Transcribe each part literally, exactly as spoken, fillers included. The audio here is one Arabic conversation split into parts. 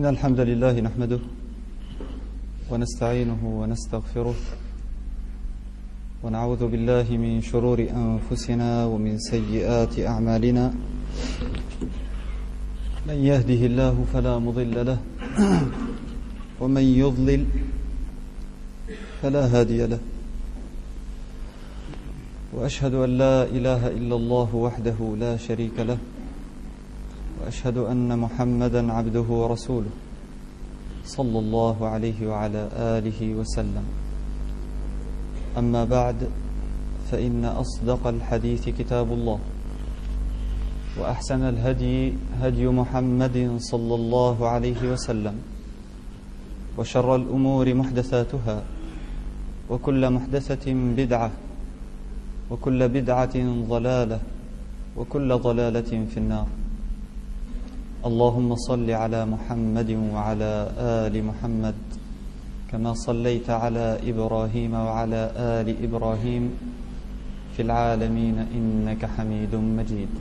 إن الحمد لله نحمده ونستعينه ونستغفره ونعوذ بالله من شرور أنفسنا ومن سيئات أعمالنا. من يهده الله فلا مضل له ومن يضلل فلا هادي له، وأشهد أن لا إله إلا الله وحده لا شريك له، وأشهد أن محمدا عبده ورسوله صلى الله عليه وعلى آله وسلم. أما بعد، فإن أصدق الحديث كتاب الله، وأحسن الهدي هدي محمد صلى الله عليه وسلم، وشر الأمور محدثاتها، وكل محدثة بدعة، وكل بدعة ضلالة، وكل ضلالة في النار. اللهم صل على محمد وعلى آل محمد كما صليت على إبراهيم وعلى آل إبراهيم في العالمين إنك حميد مجيد.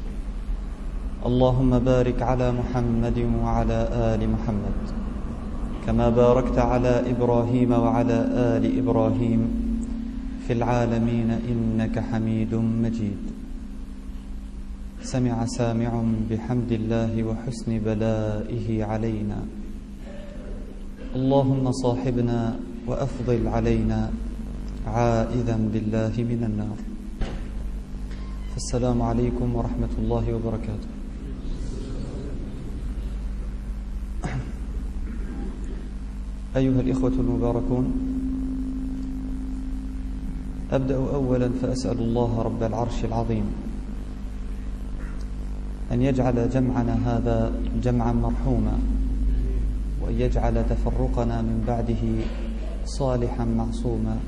اللهم بارك على محمد وعلى آل محمد كما باركت على إبراهيم وعلى آل إبراهيم في العالمين إنك حميد مجيد. سمع سامع بحمد الله وحسن بلائه علينا، اللهم صاحبنا وأفضل علينا عائذا بالله من النار. فالسلام عليكم ورحمة الله وبركاته. أيها الإخوة المباركون، أبدأ أولا فأسأل الله رب العرش العظيم أن يجعل جمعنا هذا جمعا مرحوما، وأن يجعل تفرقنا من بعده صالحا معصوما.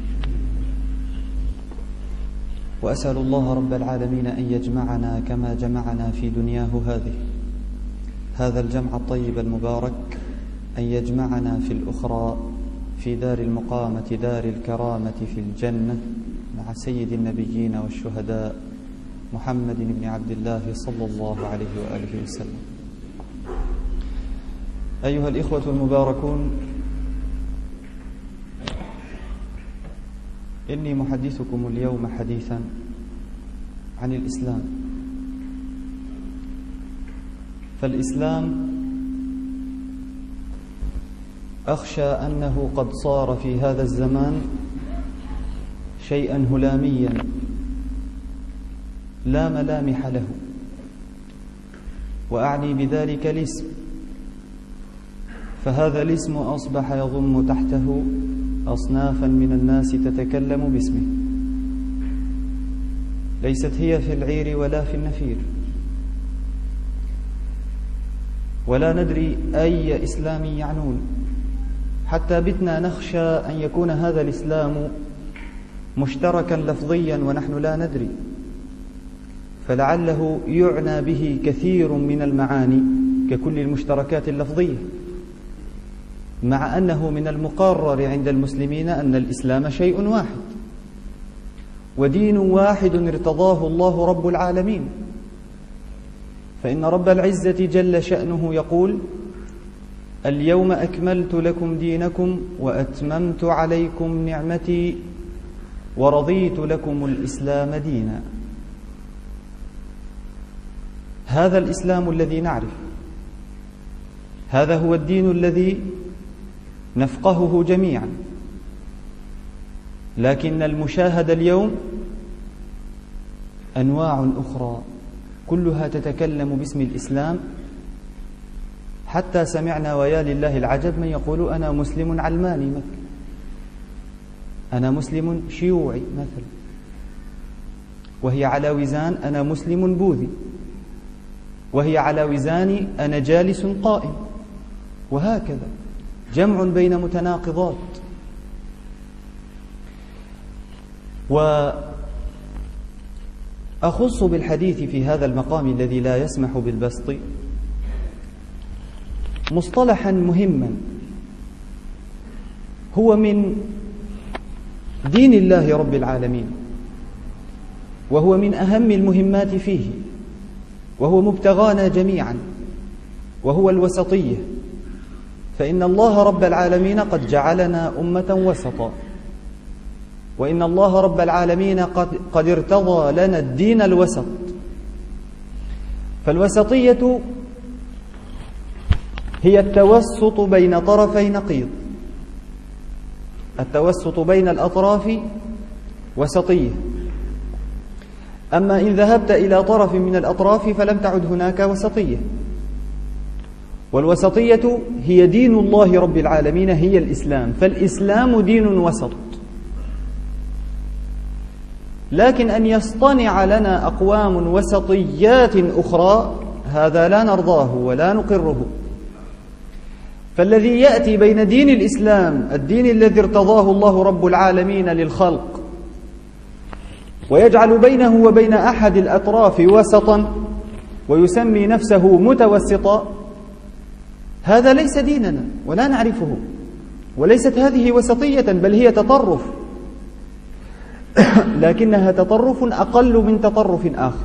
وأسأل الله رب العالمين أن يجمعنا كما جمعنا في دنياه هذه هذا الجمع الطيب المبارك، أن يجمعنا في الأخرى في دار المقامة دار الكرامة في الجنة مع سيد النبيين والشهداء محمد بن عبد الله صلى الله عليه وآله وسلم. أيها الإخوة المباركون، إني محدثكم اليوم حديثا عن الإسلام. فالإسلام أخشى أنه قد صار في هذا الزمان شيئا هلاميا لا ملامح له، وأعني بذلك الاسم، فهذا الاسم أصبح يضم تحته أصنافا من الناس تتكلم باسمه، ليست هي في العير ولا في النفير، ولا ندري أي إسلام يعنون، حتى بتنا نخشى أن يكون هذا الإسلام مشتركا لفظيا ونحن لا ندري، فلعله يعنى به كثير من المعاني ككل المشتركات اللفظية، مع أنه من المقرر عند المسلمين أن الإسلام شيء واحد ودين واحد ارتضاه الله رب العالمين. فإن رب العزة جل شأنه يقول: اليوم أكملت لكم دينكم وأتممت عليكم نعمتي ورضيت لكم الإسلام دينا. هذا الإسلام الذي نعرف، هذا هو الدين الذي نفقهه جميعا، لكن المشاهد اليوم أنواع أخرى كلها تتكلم باسم الإسلام، حتى سمعنا ويا لله العجب من يقول أنا مسلم علماني مثلا، أنا مسلم شيوعي مثلا، وهي على وزان أنا مسلم بوذي، وهي على وزان أنا جالس قائم، وهكذا جمع بين متناقضات. وأخص بالحديث في هذا المقام الذي لا يسمح بالبسط مصطلحا مهما هو من دين الله رب العالمين، وهو من أهم المهمات فيه، وهو مبتغانا جميعا، وهو الوسطية. فإن الله رب العالمين قد جعلنا أمة وسطا، وإن الله رب العالمين قد, قد ارتضى لنا الدين الوسط. فالوسطية هي التوسط بين طرفي نقيض، التوسط بين الأطراف وسطية. أما إن ذهبت إلى طرف من الأطراف فلم تعد هناك وسطية. والوسطية هي دين الله رب العالمين، هي الإسلام، فالإسلام دين وسط. لكن أن يصطنع لنا أقوام وسطيات أخرى هذا لا نرضاه ولا نقره. فالذي يأتي بين دين الإسلام، الدين الذي ارتضاه الله رب العالمين للخلق، ويجعل بينه وبين أحد الأطراف وسطا ويسمي نفسه متوسطا، هذا ليس ديننا ولا نعرفه، وليست هذه وسطية بل هي تطرف، لكنها تطرف أقل من تطرف آخر.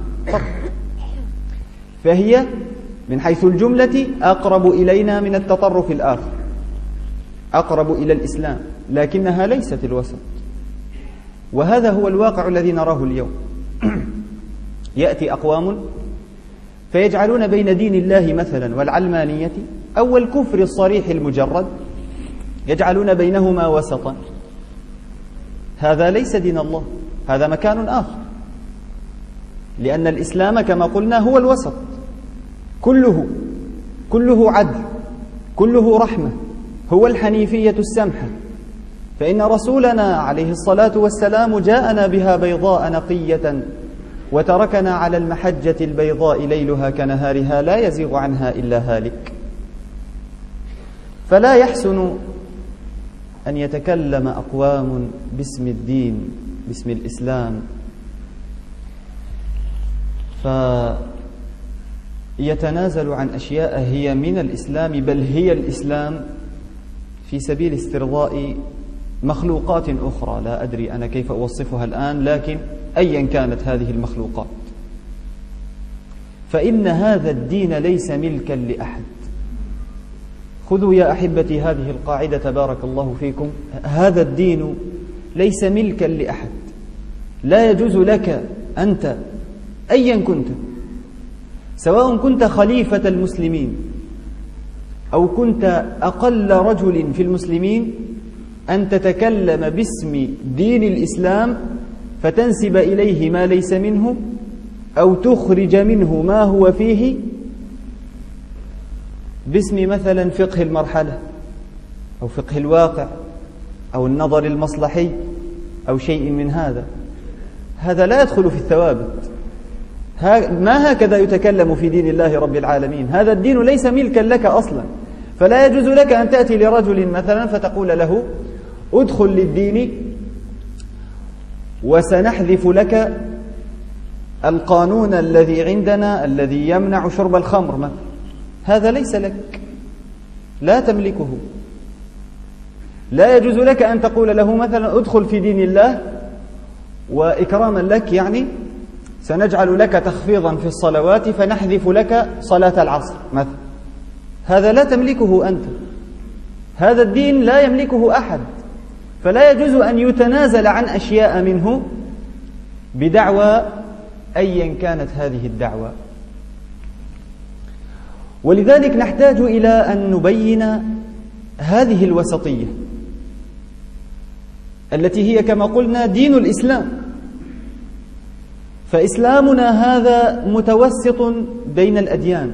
فهي من حيث الجملة أقرب إلينا من التطرف الآخر، أقرب إلى الإسلام، لكنها ليست الوسط. وهذا هو الواقع الذي نراه اليوم. يأتي أقوام فيجعلون بين دين الله مثلا والعلمانية أو الكفر الصريح المجرد، يجعلون بينهما وسطا. هذا ليس دين الله، هذا مكان آخر، لأن الإسلام كما قلنا هو الوسط، كله كله عدل، كله رحمة، هو الحنيفية السمحة. فإن رسولنا عليه الصلاة والسلام جاءنا بها بيضاء نقية وتركنا على المحجة البيضاء ليلها كنهارها لا يزيغ عنها إلا هالك. فلا يحسن أن يتكلم أقوام باسم الدين، باسم الإسلام، فيتنازل عن أشياء هي من الإسلام بل هي الإسلام في سبيل استرضاء مخلوقات أخرى لا أدري أنا كيف أوصفها الآن، لكن أيا كانت هذه المخلوقات، فإن هذا الدين ليس ملكا لأحد. خذوا يا أحبتي هذه القاعدة بارك الله فيكم، هذا الدين ليس ملكا لأحد. لا يجوز لك أنت أيا كنت، سواء كنت خليفة المسلمين أو كنت أقل رجل في المسلمين، أن تتكلم باسم دين الإسلام فتنسب إليه ما ليس منه أو تخرج منه ما هو فيه باسم مثلا فقه المرحلة أو فقه الواقع أو النظر المصلحي أو شيء من هذا. هذا لا يدخل في الثوابت، ما هكذا يتكلم في دين الله رب العالمين. هذا الدين ليس ملكا لك أصلا، فلا يجوز لك أن تأتي لرجل مثلا فتقول له ادخل للدين وسنحذف لك القانون الذي عندنا الذي يمنع شرب الخمر مثلا. هذا ليس لك، لا تملكه. لا يجوز لك أن تقول له مثلا ادخل في دين الله وإكراما لك يعني سنجعل لك تخفيضا في الصلوات فنحذف لك صلاة العصر مثلا. هذا لا تملكه أنت، هذا الدين لا يملكه أحد، فلا يجوز أن يتنازل عن أشياء منه بدعوى أيا كانت هذه الدعوة. ولذلك نحتاج إلى أن نبين هذه الوسطية التي هي كما قلنا دين الإسلام. فإسلامنا هذا متوسط بين الأديان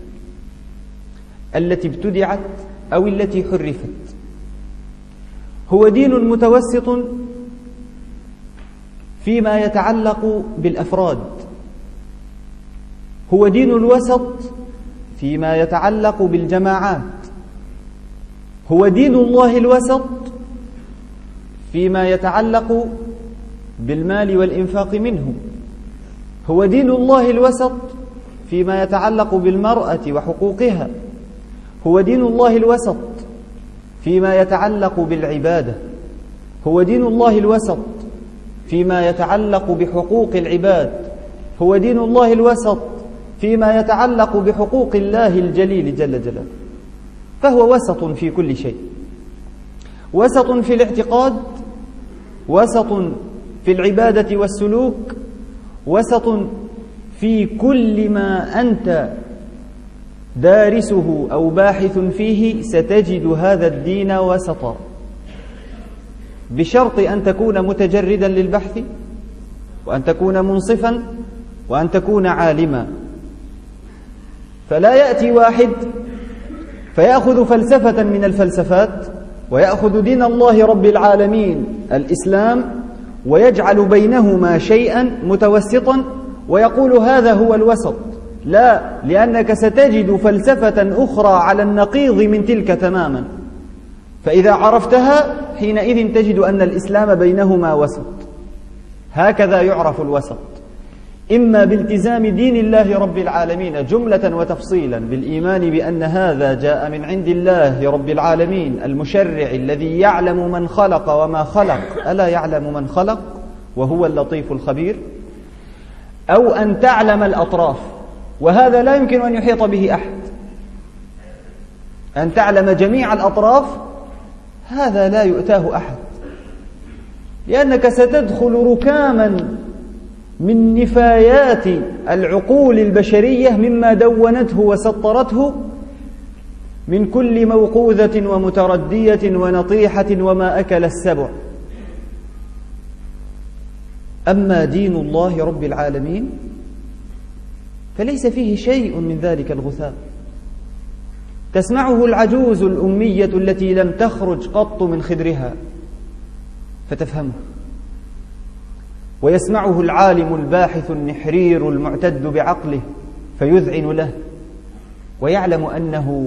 التي ابتدعت أو التي حرفت، هو دين متوسط فيما يتعلق بالأفراد، هو دين الوسط فيما يتعلق بالجماعات، هو دين الله الوسط فيما يتعلق بالمال والإنفاق منه، هو دين الله الوسط فيما يتعلق بالمرأة وحقوقها، هو دين الله الوسط فيما يتعلق بالعبادة، هو دين الله الوسط فيما يتعلق بحقوق العباد، هو دين الله الوسط فيما يتعلق بحقوق الله الجليل جل جلاله. فهو وسط في كل شيء، وسط في الاعتقاد، وسط في العبادة والسلوك، وسط في كل ما أنت دارسه أو باحث فيه ستجد هذا الدين وسطا، بشرط أن تكون متجردا للبحث، وأن تكون منصفا، وأن تكون عالما. فلا يأتي واحد فيأخذ فلسفة من الفلسفات ويأخذ دين الله رب العالمين الإسلام ويجعل بينهما شيئا متوسطا ويقول هذا هو الوسط. لا، لأنك ستجد فلسفة أخرى على النقيض من تلك تماما، فإذا عرفتها حينئذ تجد أن الإسلام بينهما وسط. هكذا يعرف الوسط، إما بالتزام دين الله رب العالمين جملة وتفصيلا، بالإيمان بأن هذا جاء من عند الله رب العالمين المشرع الذي يعلم من خلق وما خلق، ألا يعلم من خلق وهو اللطيف الخبير، أو أن تعلم الأطراف، وهذا لا يمكن أن يحيط به أحد. أن تعلم جميع الأطراف هذا لا يؤتاه أحد، لأنك ستدخل ركاما من نفايات العقول البشرية مما دونته وسطرته من كل موقوذة ومتردية ونطيحة وما أكل السبع. أما دين الله رب العالمين فليس فيه شيء من ذلك الغثاء، تسمعه العجوز الأمية التي لم تخرج قط من خدرها فتفهمه، ويسمعه العالم الباحث النحرير المعتد بعقله فيذعن له، ويعلم أنه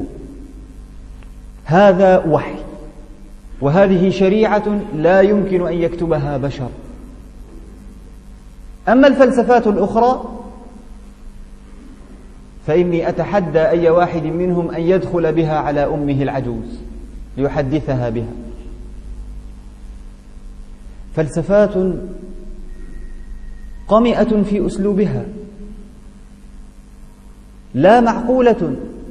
هذا وحي وهذه شريعة لا يمكن أن يكتبها بشر. أما الفلسفات الأخرى فإني أتحدى أي واحد منهم أن يدخل بها على أمه العجوز ليحدثها بها. فلسفات قمئة في أسلوبها، لا معقولة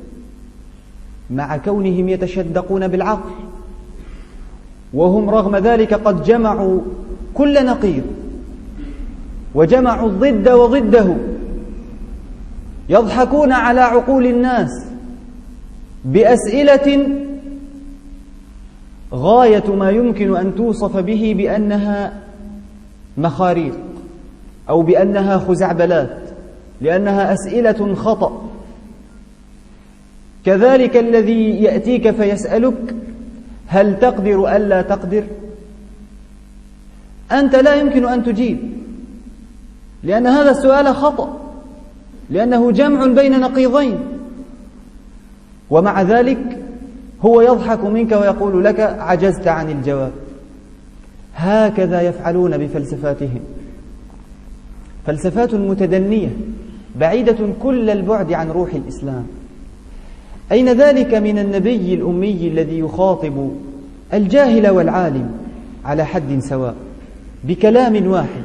مع كونهم يتشدقون بالعقل، وهم رغم ذلك قد جمعوا كل نقيض وجمعوا الضد وضده، يضحكون على عقول الناس بأسئلة غاية ما يمكن أن توصف به بأنها مخاريق أو بأنها خزعبلات، لأنها أسئلة خطأ. كذلك الذي يأتيك فيسألك هل تقدر ألا تقدر، أنت لا يمكن أن تجيب، لأن هذا السؤال خطأ، لأنه جمع بين نقيضين، ومع ذلك هو يضحك منك ويقول لك عجزت عن الجواب. هكذا يفعلون بفلسفاتهم، فلسفات متدنية بعيدة كل البعد عن روح الإسلام. أين ذلك من النبي الأمي الذي يخاطب الجاهل والعالم على حد سواء بكلام واحد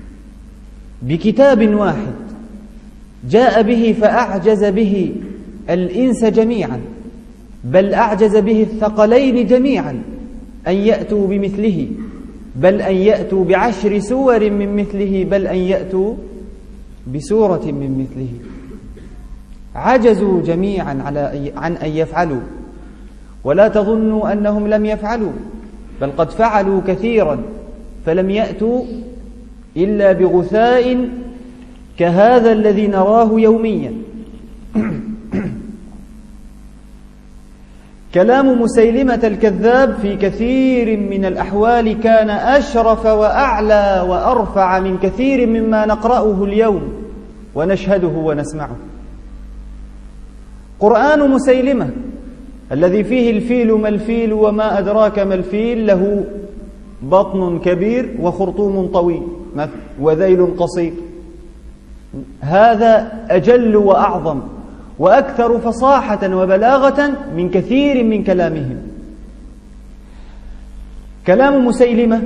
بكتاب واحد جاء به فأعجز به الإنس جميعا، بل أعجز به الثقلين جميعا أن يأتوا بمثله، بل أن يأتوا بعشر سور من مثله، بل أن يأتوا بسورة من مثله. عجزوا جميعا على عن أن يفعلوا، ولا تظنوا أنهم لم يفعلوا، بل قد فعلوا كثيرا، فلم يأتوا إلا بغثاء كهذا الذي نراه يوميا. كلام مسيلمة الكذاب في كثير من الأحوال كان أشرف وأعلى وأرفع من كثير مما نقرأه اليوم ونشهده ونسمعه. قرآن مسيلمة الذي فيه الفيل ما الفيل وما أدراك ما الفيل، له بطن كبير وخرطوم طويل وذيل قصير، هذا أجل وأعظم وأكثر فصاحة وبلاغة من كثير من كلامهم. كلام مسيلمة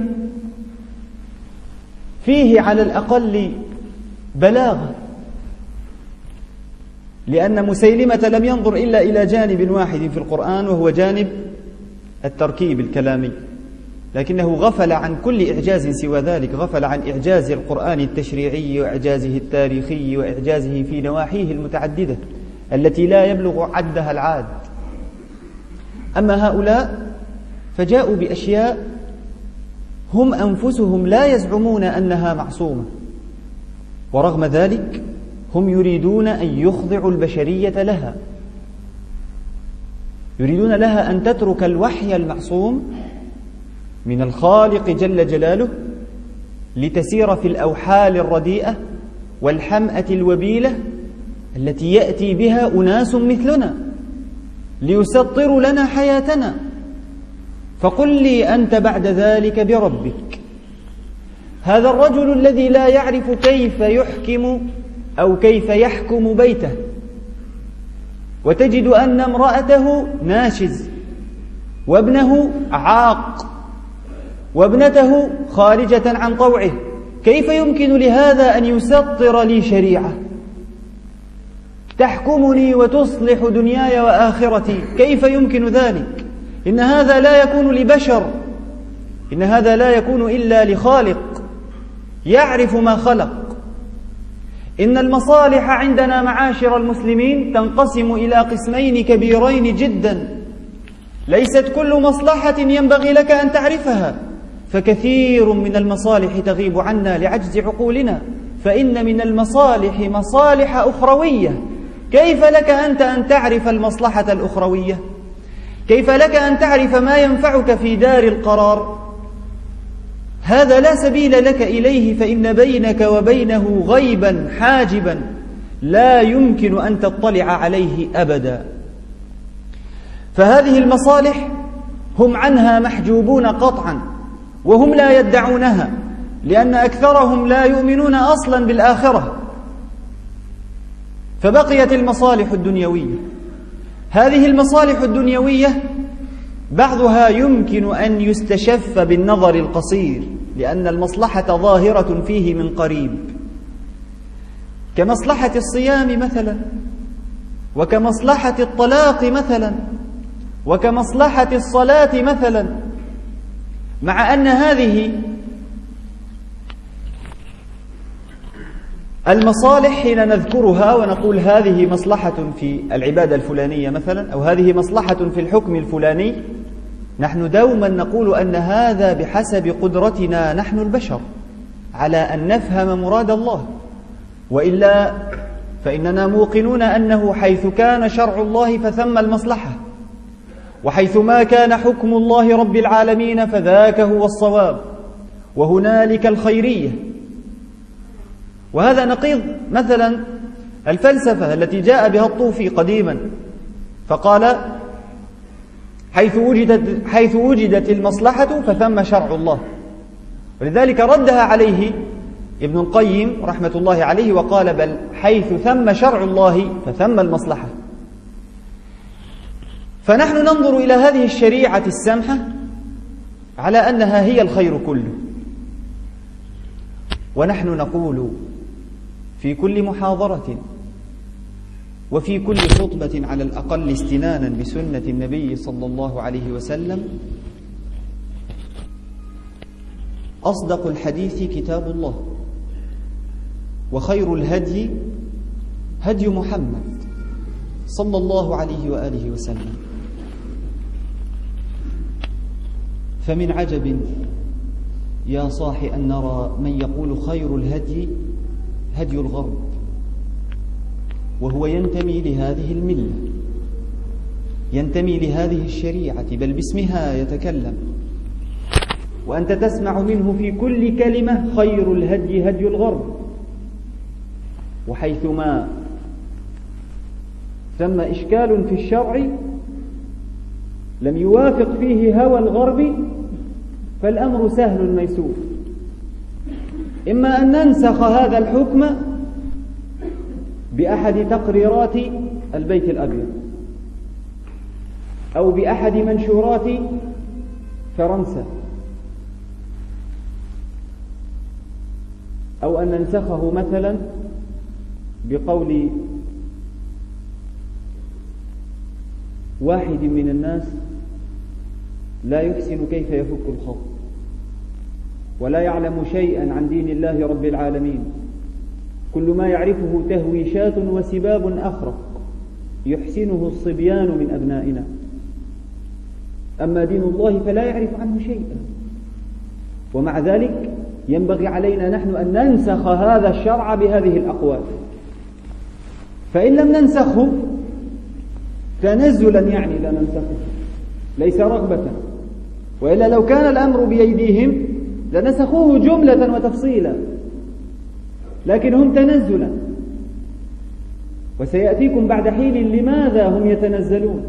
فيه على الأقل بلاغة، لأن مسيلمة لم ينظر إلا إلى جانب واحد في القرآن، وهو جانب التركيب الكلامي، لكنه غفل عن كل إعجاز سوى ذلك، غفل عن إعجاز القرآن التشريعي وإعجازه التاريخي وإعجازه في نواحيه المتعددة التي لا يبلغ عدها العاد. أما هؤلاء فجاءوا بأشياء هم أنفسهم لا يزعمون أنها معصومة، ورغم ذلك هم يريدون أن يخضعوا البشرية لها، يريدون لها أن تترك الوحي المعصوم من الخالق جل جلاله لتسير في الأوحال الرديئة والحمأة الوبيلة التي يأتي بها أناس مثلنا ليسطروا لنا حياتنا. فقل لي أنت بعد ذلك بربك. هذا الرجل الذي لا يعرف كيف يحكم أو كيف يحكم بيته، وتجد أن امرأته ناشز وابنه عاق وابنته خارجة عن طوعه، كيف يمكن لهذا أن يسطر لي شريعة تحكمني وتصلح دنياي وآخرتي؟ كيف يمكن ذلك؟ إن هذا لا يكون لبشر، إن هذا لا يكون إلا لخالق يعرف ما خلق. إن المصالح عندنا معاشر المسلمين تنقسم إلى قسمين كبيرين جدا، ليست كل مصلحة ينبغي لك أن تعرفها، فكثير من المصالح تغيب عنا لعجز عقولنا، فإن من المصالح مصالح أخروية. كيف لك أنت أن تعرف المصلحة الأخروية؟ كيف لك أن تعرف ما ينفعك في دار القرار؟ هذا لا سبيل لك إليه، فإن بينك وبينه غيبا حاجبا لا يمكن أن تطلع عليه أبدا. فهذه المصالح هم عنها محجوبون قطعا، وهم لا يدعونها، لأن أكثرهم لا يؤمنون أصلا بالآخرة. فبقيت المصالح الدنيوية. هذه المصالح الدنيوية بعضها يمكن أن يستشف بالنظر القصير، لأن المصلحة ظاهرة فيه من قريب، كمصلحة الصيام مثلا، وكمصلحة الطلاق مثلا، وكمصلحة الصلاة مثلا، مع أن هذه المصالح حين نذكرها ونقول هذه مصلحة في العبادة الفلانية مثلا، أو هذه مصلحة في الحكم الفلاني، نحن دوما نقول أن هذا بحسب قدرتنا نحن البشر على أن نفهم مراد الله، وإلا فإننا موقنون أنه حيث كان شرع الله فثم المصلحة، وحيث ما كان حكم الله رب العالمين فذاك هو الصواب، وهنالك الخيرية. وهذا نقيض مثلا الفلسفة التي جاء بها الطوفي قديما، فقال حيث وجدت, حيث وجدت المصلحة فثم شرع الله، ولذلك ردها عليه ابن القيم رحمة الله عليه وقال بل حيث ثم شرع الله فثم المصلحة. فنحن ننظر إلى هذه الشريعة السمحة على أنها هي الخير كله، ونحن نقول في كل محاضرة وفي كل خطبة على الأقل استنانا بسنة النبي صلى الله عليه وسلم: أصدق الحديث كتاب الله، وخير الهدي هدي محمد صلى الله عليه وآله وسلم. فمن عجب يا صاح أن نرى من يقول خير الهدي هدي الغرب، وهو ينتمي لهذه الملة، ينتمي لهذه الشريعة، بل باسمها يتكلم، وأنت تسمع منه في كل كلمة خير الهدي هدي الغرب. وحيثما ثم إشكال في الشرع لم يوافق فيه هوى الغرب فالأمر سهل ميسور، إما أن ننسخ هذا الحكم بأحد تقريرات البيت الأبيض، أو بأحد منشورات فرنسا، أو أن ننسخه مثلا بقول واحد من الناس لا يحسن كيف يفك الخط ولا يعلم شيئا عن دين الله رب العالمين، كل ما يعرفه تهويشات وسباب أخرق يحسنه الصبيان من أبنائنا، أما دين الله فلا يعرف عنه شيئا. ومع ذلك ينبغي علينا نحن أن ننسخ هذا الشرع بهذه الأقوال، فإن لم ننسخه تنزلا يعني لا ننسخه ليس رغبة، وإلا لو كان الأمر بأيديهم لنسخوه جملة وتفصيلا، لكن هم تنزلا. وسيأتيكم بعد حين لماذا هم يتنزلون،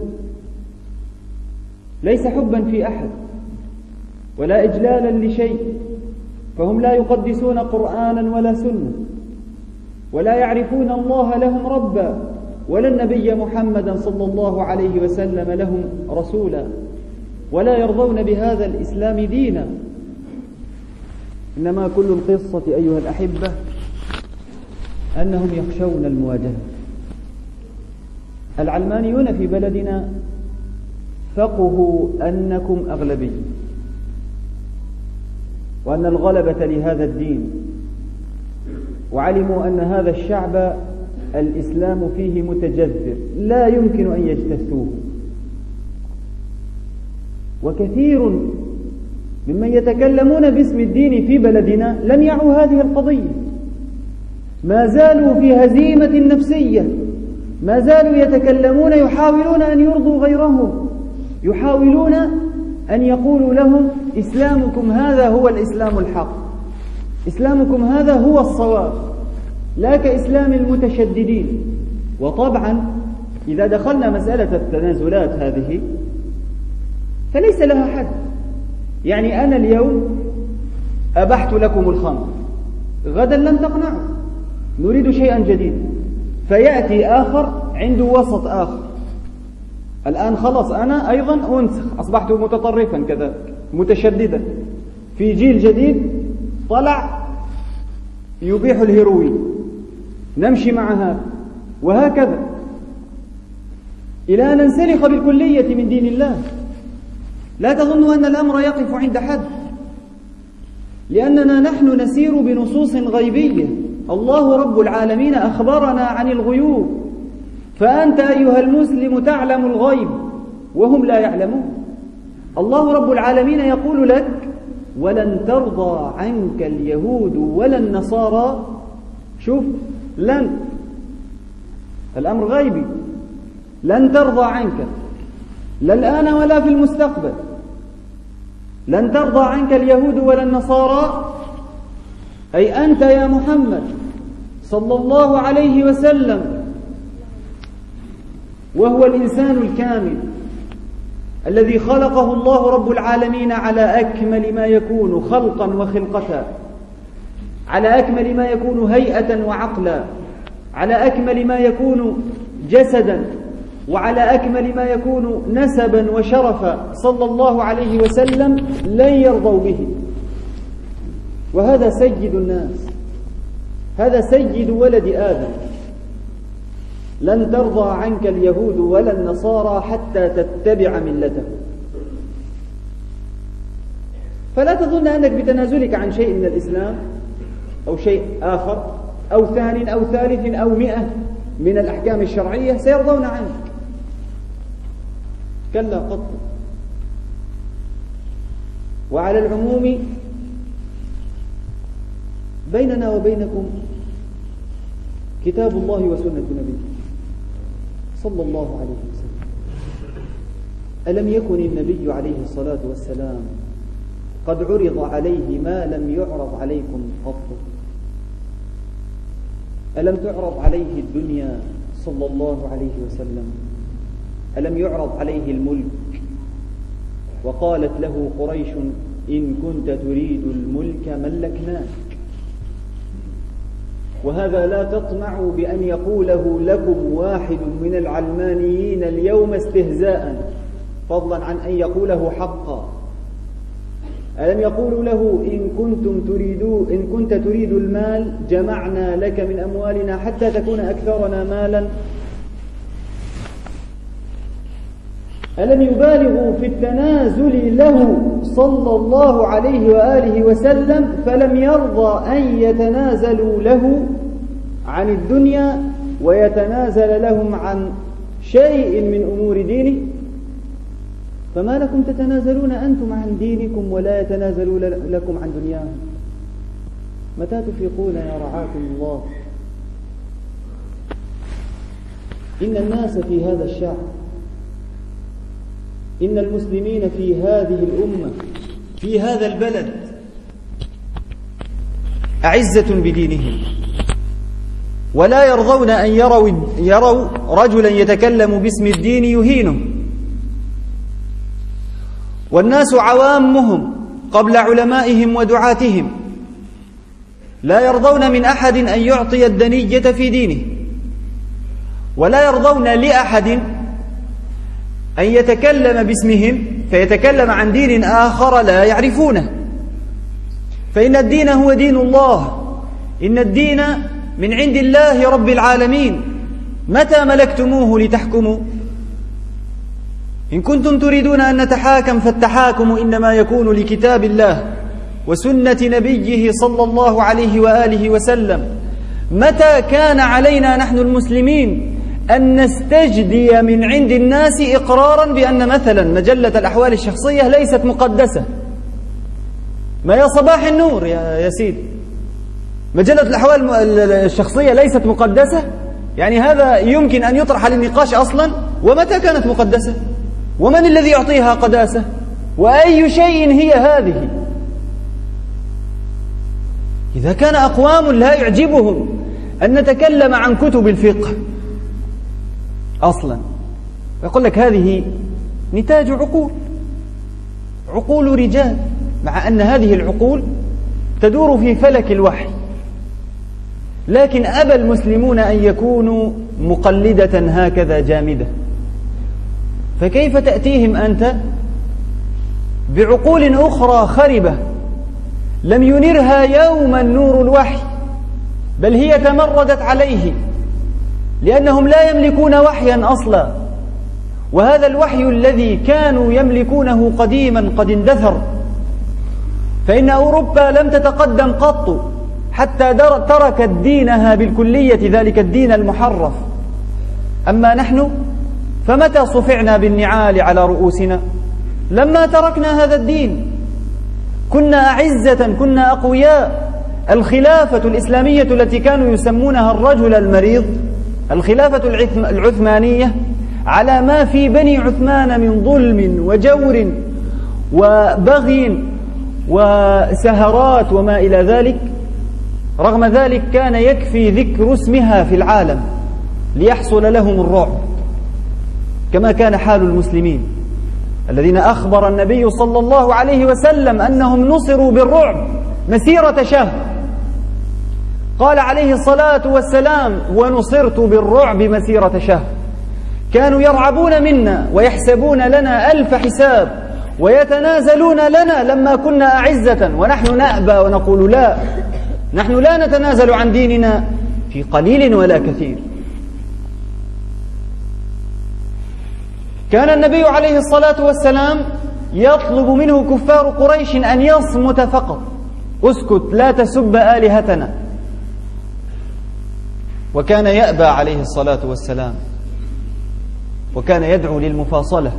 ليس حبا في أحد ولا إجلالا لشيء، فهم لا يقدسون قرآنا ولا سنة، ولا يعرفون الله لهم ربا، ولا النبي محمدا صلى الله عليه وسلم لهم رسولا، ولا يرضون بهذا الإسلام دينا. إنما كل القصة أيها الأحبة أنهم يخشون المواجهة. العلمانيون في بلدنا فقهوا أنكم أغلبية، وأن الغلبة لهذا الدين، وعلموا أن هذا الشعب الإسلام فيه متجذر لا يمكن أن يجتثوه. وكثير ممن يتكلمون باسم الدين في بلدنا لم يعوا هذه القضية، ما زالوا في هزيمة نفسية، ما زالوا يتكلمون يحاولون أن يرضوا غيرهم، يحاولون أن يقولوا لهم إسلامكم هذا هو الإسلام الحق، إسلامكم هذا هو الصواب، لا كإسلام المتشددين. وطبعا إذا دخلنا مسألة التنازلات هذه فليس لها حد، يعني أنا اليوم أبحت لكم الخمر، غدا لن تقنعوا، نريد شيئا جديدا، فيأتي آخر عنده وسط آخر، الآن خلاص أنا أيضا أنسخ، أصبحت متطرفا كذلك متشددا، في جيل جديد طلع يبيح الهيروين، نمشي مع هذا، وهكذا إلى أن ننسلخ بالكلية من دين الله. لا تظنوا أن الأمر يقف عند حد، لأننا نحن نسير بنصوص غيبية، الله رب العالمين أخبرنا عن الغيوب، فأنت أيها المسلم تعلم الغيب وهم لا يعلمون. الله رب العالمين يقول لك ولن ترضى عنك اليهود ولا النصارى، شوف لن، الأمر غيبي، لن ترضى عنك لا الآن ولا في المستقبل، لن ترضى عنك اليهود ولا النصارى، أي أنت يا محمد صلى الله عليه وسلم، وهو الإنسان الكامل الذي خلقه الله رب العالمين على أكمل ما يكون خلقا وخلقة، على أكمل ما يكون هيئة وعقلا، على أكمل ما يكون جسدا، وعلى أكمل ما يكون نسبا وشرفا صلى الله عليه وسلم، لن يرضوا به. وهذا سيد الناس، هذا سيد ولد آدم. لن ترضى عنك اليهود ولا النصارى حتى تتبع ملته. فلا تظن أنك بتنازلك عن شيء من الإسلام أو شيء آخر أو ثان أو ثالث أو مئة من الأحكام الشرعية سيرضون عنك، كلا قط. وعلى العموم بيننا وبينكم كتاب الله وسنة نبيه صلى الله عليه وسلم. ألم يكن النبي عليه الصلاة والسلام قد عرض عليه ما لم يعرض عليكم قط؟ ألم تعرض عليه الدنيا صلى الله عليه وسلم؟ ألم يعرض عليه الملك وقالت له قريش إن كنت تريد الملك ملكناك؟ وهذا لا تطمعوا بأن يقوله لكم واحد من العلمانيين اليوم استهزاء، فضلا عن أن يقوله حقا. ألم يقولوا له إن كنتم تريدوا إن كنت تريد المال جمعنا لك من أموالنا حتى تكون أكثرنا مالا؟ ألم يبالغوا في التنازل له صلى الله عليه وآله وسلم فلم يرضى أن يتنازلوا له عن الدنيا ويتنازل لهم عن شيء من أمور دينه؟ فما لكم تتنازلون أنتم عن دينكم ولا يتنازلون لكم عن دنياهم؟ متى تفيقون يا رعاكم الله؟ إن الناس في هذا الشعب، إن المسلمين في هذه الأمة في هذا البلد أعزة بدينهم، ولا يرضون أن يروا, يروا رجلا يتكلم باسم الدين يهينه. والناس عوامهم قبل علمائهم ودعاتهم، لا يرضون من أحد أن يعطي الدنية في دينه، ولا يرضون لأحد أن يتكلم باسمهم فيتكلم عن دين آخر لا يعرفونه. فإن الدين هو دين الله، إن الدين من عند الله رب العالمين. متى ملكتموه لتحكموا؟ إن كنتم تريدون أن نتحاكم فالتحاكم إنما يكون لكتاب الله وسنة نبيه صلى الله عليه وآله وسلم. متى كان علينا نحن المسلمين أن نستجدي من عند الناس إقرارا بأن مثلا مجلة الأحوال الشخصية ليست مقدسة؟ ما يا صباح النور يا سيدي، مجلة الأحوال الشخصية ليست مقدسة؟ يعني هذا يمكن أن يطرح للنقاش أصلا. ومتى كانت مقدسة؟ ومن الذي يعطيها قداسة؟ وأي شيء هي هذه؟ إذا كان أقوام لا يعجبهم أن نتكلم عن كتب الفقه أصلا، يقول لك هذه نتاج عقول عقول رجال، مع أن هذه العقول تدور في فلك الوحي. لكن أبى المسلمون أن يكونوا مقلدة هكذا جامدة. فكيف تأتيهم أنت بعقول أخرى خربة لم ينرها يوما نور الوحي، بل هي تمردت عليه، لأنهم لا يملكون وحيا أصلا. وهذا الوحي الذي كانوا يملكونه قديما قد اندثر. فإن أوروبا لم تتقدم قط حتى تركت دينها بالكلية، ذلك الدين المحرف. أما نحن فمتى صفعنا بالنعال على رؤوسنا؟ لما تركنا هذا الدين. كنا أعزة، كنا أقوياء. الخلافة الإسلامية التي كانوا يسمونها الرجل المريض، الخلافة العثمانية، على ما في بني عثمان من ظلم وجور وبغي وسهرات وما إلى ذلك، رغم ذلك كان يكفي ذكر اسمها في العالم ليحصل لهم الرعب، كما كان حال المسلمين الذين أخبر النبي صلى الله عليه وسلم أنهم نصروا بالرعب مسيرة شهر. قال عليه الصلاة والسلام: ونصرت بالرعب مسيرة شهر. كانوا يرعبون منا ويحسبون لنا ألف حساب ويتنازلون لنا لما كنا أعزة، ونحن نأبى ونقول لا، نحن لا نتنازل عن ديننا في قليل ولا كثير. كان النبي عليه الصلاة والسلام يطلب منه كفار قريش أن يصمت فقط، اسكت لا تسب آلهتنا، وكان يأبى عليه الصلاة والسلام، وكان يدعو للمفاصلة،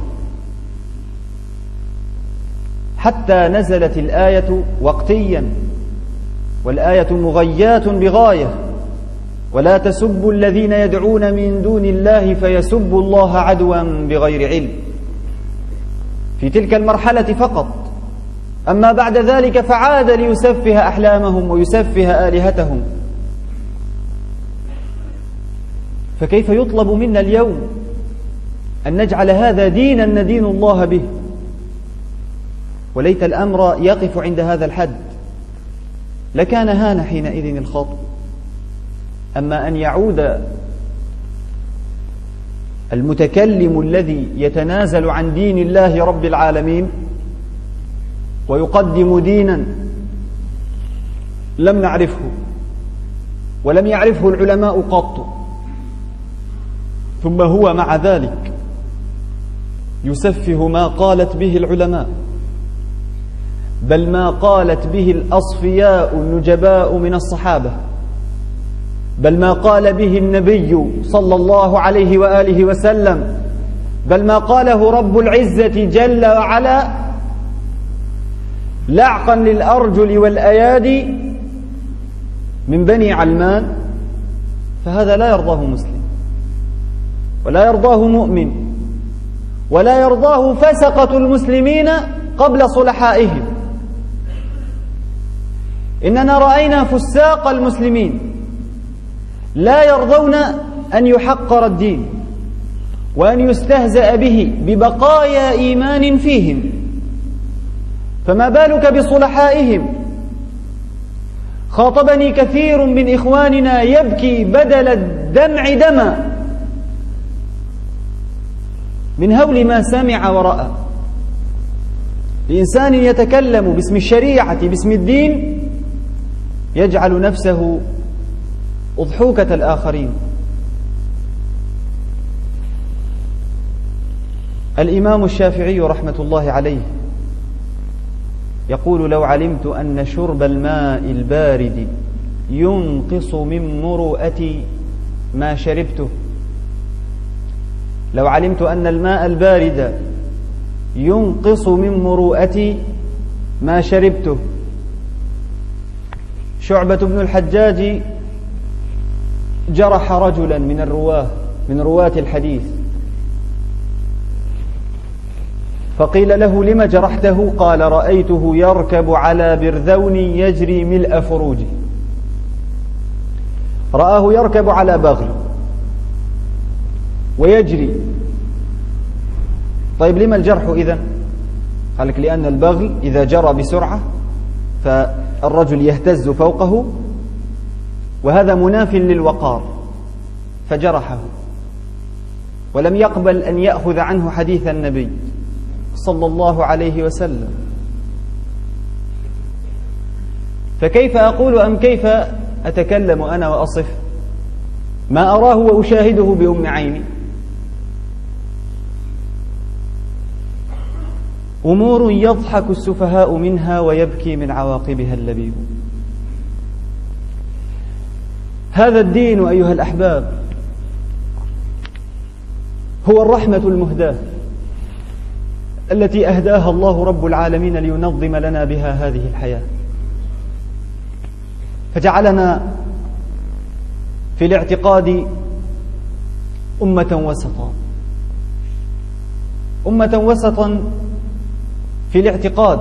حتى نزلت الآية وقتيا، والآية مغياة بغاية: ولا تسبوا الذين يدعون من دون الله فيسبوا الله عدوا بغير علم. في تلك المرحلة فقط. أما بعد ذلك فعاد ليسفه أحلامهم ويسفه آلهتهم. فكيف يطلب منا اليوم أن نجعل هذا دينا ندين الله به؟ وليت الأمر يقف عند هذا الحد، لكان هان حينئذ الخطب. أما أن يعود المتكلم الذي يتنازل عن دين الله رب العالمين ويقدم دينا لم نعرفه ولم يعرفه العلماء قط، ثم هو مع ذلك يسفه ما قالت به العلماء، بل ما قالت به الأصفياء النجباء من الصحابة، بل ما قال به النبي صلى الله عليه وآله وسلم، بل ما قاله رب العزة جل وعلا لعقا للأرجل والأيادي من بني علمان، فهذا لا يرضاه مسلم ولا يرضاه مؤمن ولا يرضاه فسقة المسلمين قبل صلحائهم. إننا رأينا فساق المسلمين لا يرضون أن يحقر الدين وأن يستهزأ به ببقايا إيمان فيهم، فما بالك بصلحائهم؟ خاطبني كثير من إخواننا يبكي بدل الدمع دما من هول ما سمع ورأى. لإنسان يتكلم باسم الشريعة باسم الدين يجعل نفسه أضحوكة الآخرين. الإمام الشافعي رحمة الله عليه يقول: لو علمت أن شرب الماء البارد ينقص من مروءتي ما شربته. لو علمت أن الماء البارد ينقص من مروءتي ما شربته. شعبة بن الحجاج جرح رجلا من الرواه من رواة الحديث، فقيل له: لم جرحته؟ قال: رأيته يركب على برذون يجري ملء فروجه. رآه يركب على بغل ويجري. طيب لما الجرح إذن؟ قال لك: لأن البغل إذا جرى بسرعة فالرجل يهتز فوقه، وهذا مناف للوقار، فجرحه ولم يقبل أن يأخذ عنه حديث النبي صلى الله عليه وسلم. فكيف أقول أم كيف أتكلم أنا وأصف ما أراه وأشاهده بأم عيني؟ أمور يضحك السفهاء منها ويبكي من عواقبها اللبيب. هذا الدين أيها الأحباب هو الرحمة المهداة التي أهداها الله رب العالمين لينظم لنا بها هذه الحياة، فجعلنا في الاعتقاد أمة وسطا، أمة وسطا في الاعتقاد.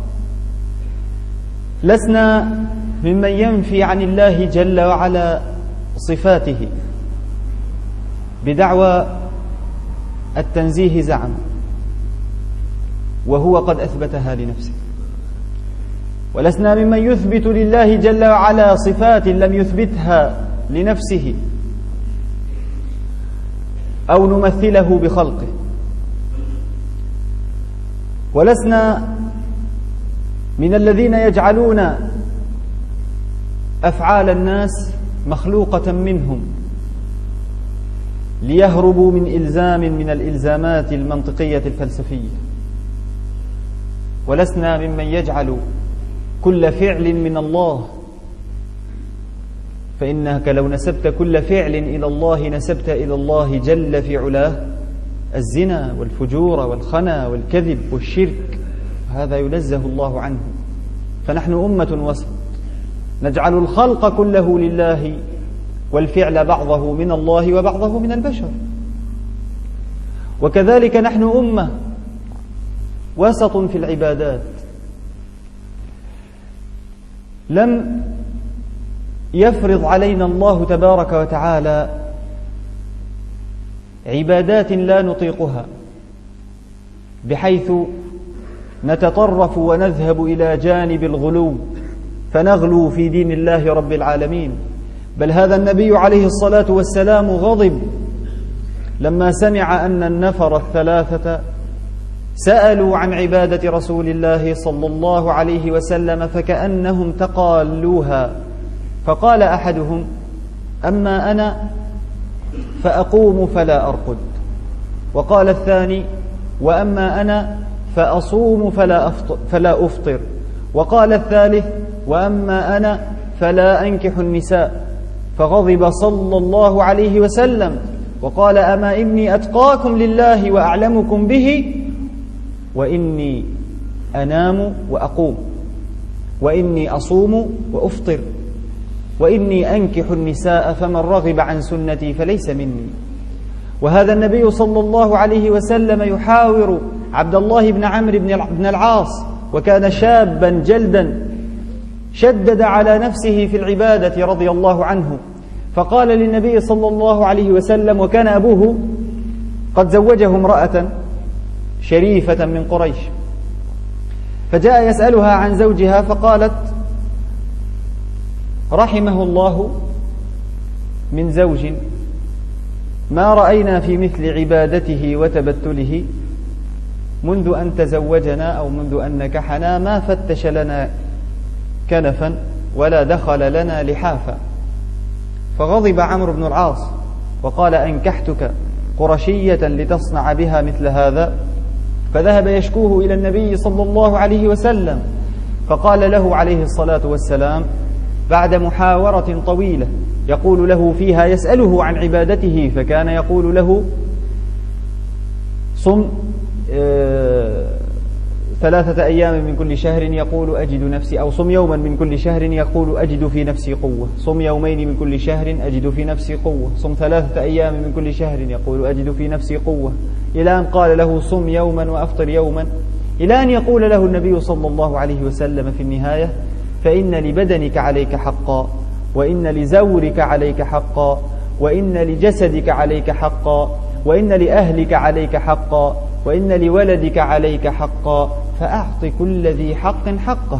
لسنا ممن ينفي عن الله جل وعلا صفاته بدعوى التنزيه زعم، وهو قد أثبتها لنفسه. ولسنا ممن يثبت لله جل وعلا صفات لم يثبتها لنفسه أو نمثله بخلقه. ولسنا من الذين يجعلون أفعال الناس مخلوقة منهم ليهربوا من إلزام من الإلزامات المنطقية الفلسفية. ولسنا ممن يجعل كل فعل من الله، فإنك لو نسبت كل فعل إلى الله نسبت إلى الله جل في علاه الزنا والفجور والخنا والكذب والشرك، هذا ينزه الله عنه. فنحن أمة وسط نجعل الخلق كله لله والفعل بعضه من الله وبعضه من البشر. وكذلك نحن أمة وسط في العبادات، لم يفرض علينا الله تبارك وتعالى عبادات لا نطيقها بحيث نتطرف ونذهب إلى جانب الغلو فنغلو في دين الله رب العالمين. بل هذا النبي عليه الصلاة والسلام غضب لما سمع أن النفر الثلاثة سألوا عن عبادة رسول الله صلى الله عليه وسلم فكأنهم تقالوها، فقال أحدهم: أما أنا فأقوم فلا أرقد. وقال الثاني: وأما أنا فأصوم فلا أفطر, فلا أفطر. وقال الثالث: وأما أنا فلا أنكح النساء. فغضب صلى الله عليه وسلم وقال: أما إني أتقاكم لله وأعلمكم به، وإني أنام وأقوم، وإني أصوم وأفطر، وإني أنكح النساء، فمن رغب عن سنتي فليس مني. وهذا النبي صلى الله عليه وسلم يحاور عبد الله بن عمرو بن العاص، وكان شابا جلدا شدد على نفسه في العبادة رضي الله عنه، فقال للنبي صلى الله عليه وسلم، وكان أبوه قد زوجه امرأة شريفة من قريش، فجاء يسألها عن زوجها فقالت: رحمه الله من زوج ما رأينا في مثل عبادته وتبتله منذ أن تزوجنا أو منذ أن نكحنا، ما فتش لنا كنفا ولا دخل لنا لحافا. فغضب عمرو بن العاص وقال: أنكحتك قرشية لتصنع بها مثل هذا؟ فذهب يشكوه إلى النبي صلى الله عليه وسلم، فقال له عليه الصلاة والسلام بعد محاورة طويلة يقول له فيها، يسأله عن عبادته، فكان يقول له: صم آه ثلاثة أيام من كل شهر يقول أجد نفسي، أو صم يوما من كل شهر يقول أجد في نفسي قوة، صم يومين من كل شهر أجد في نفسي قوة، صم ثلاثة أيام من كل شهر يقول أجد في نفسي قوة، إلى أن قال له: صم يوما وأفطر يوما، إلى أن يقول له النبي صلى الله عليه وسلم في النهاية: فإن لبدنك عليك حقا، وإن لزورك عليك حقا، وإن لجسدك عليك حقا، وإن لأهلك عليك حقا، وإن لولدك عليك حقا، فأعط كل ذي حق حقه.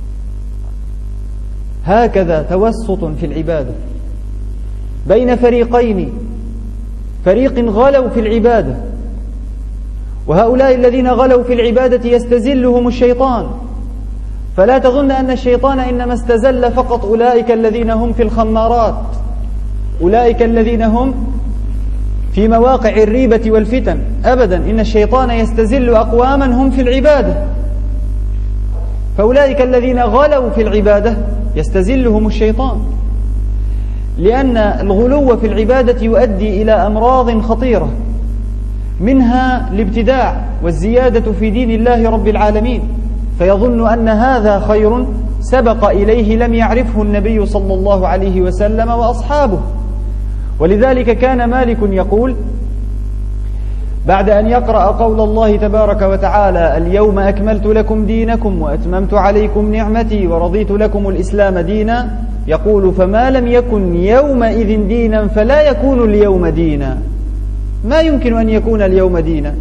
هكذا توسط في العبادة بين فريقين، فريق غلوا في العبادة، وهؤلاء الذين غلوا في العبادة يستزلهم الشيطان، فلا تظن أن الشيطان إنما استزل فقط أولئك الذين هم في الخمارات، أولئك الذين هم في مواقع الريبة والفتن، أبدا، إن الشيطان يستزل أقواما هم في العبادة، فأولئك الذين غلوا في العبادة يستزلهم الشيطان، لأن الغلو في العبادة يؤدي إلى أمراض خطيرة، منها الابتداع والزيادة في دين الله رب العالمين، فيظن أن هذا خير سبق إليه لم يعرفه النبي صلى الله عليه وسلم وأصحابه. ولذلك كان مالك يقول بعد أن يقرأ قول الله تبارك وتعالى: اليوم أكملت لكم دينكم وأتممت عليكم نعمتي ورضيت لكم الإسلام دينا، يقول: فما لم يكن يومئذ دينا فلا يكون اليوم دينا. ما يمكن أن يكون اليوم دينا،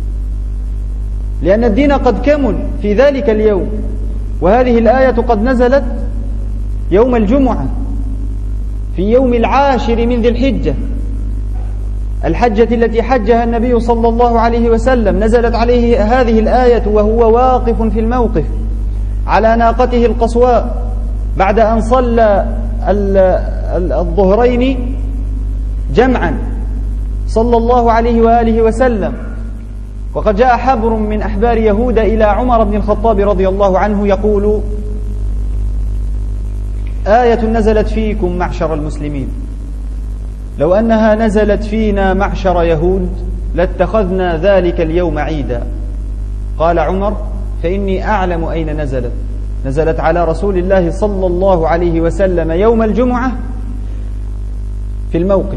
لأن الدين قد كمل في ذلك اليوم، وهذه الآية قد نزلت يوم الجمعة في يوم العاشر من ذي الحجة، الحجة التي حجها النبي صلى الله عليه وسلم، نزلت عليه هذه الآية وهو واقف في الموقف على ناقته القصواء بعد أن صلى الظهرين جمعا صلى الله عليه وآله وسلم. وقد جاء حبر من أحبار يهود إلى عمر بن الخطاب رضي الله عنه يقول: آية نزلت فيكم معشر المسلمين، لو أنها نزلت فينا معشر يهود لاتخذنا ذلك اليوم عيدا. قال عمر: فإني أعلم أين نزلت، نزلت على رسول الله صلى الله عليه وسلم يوم الجمعة في الموقف،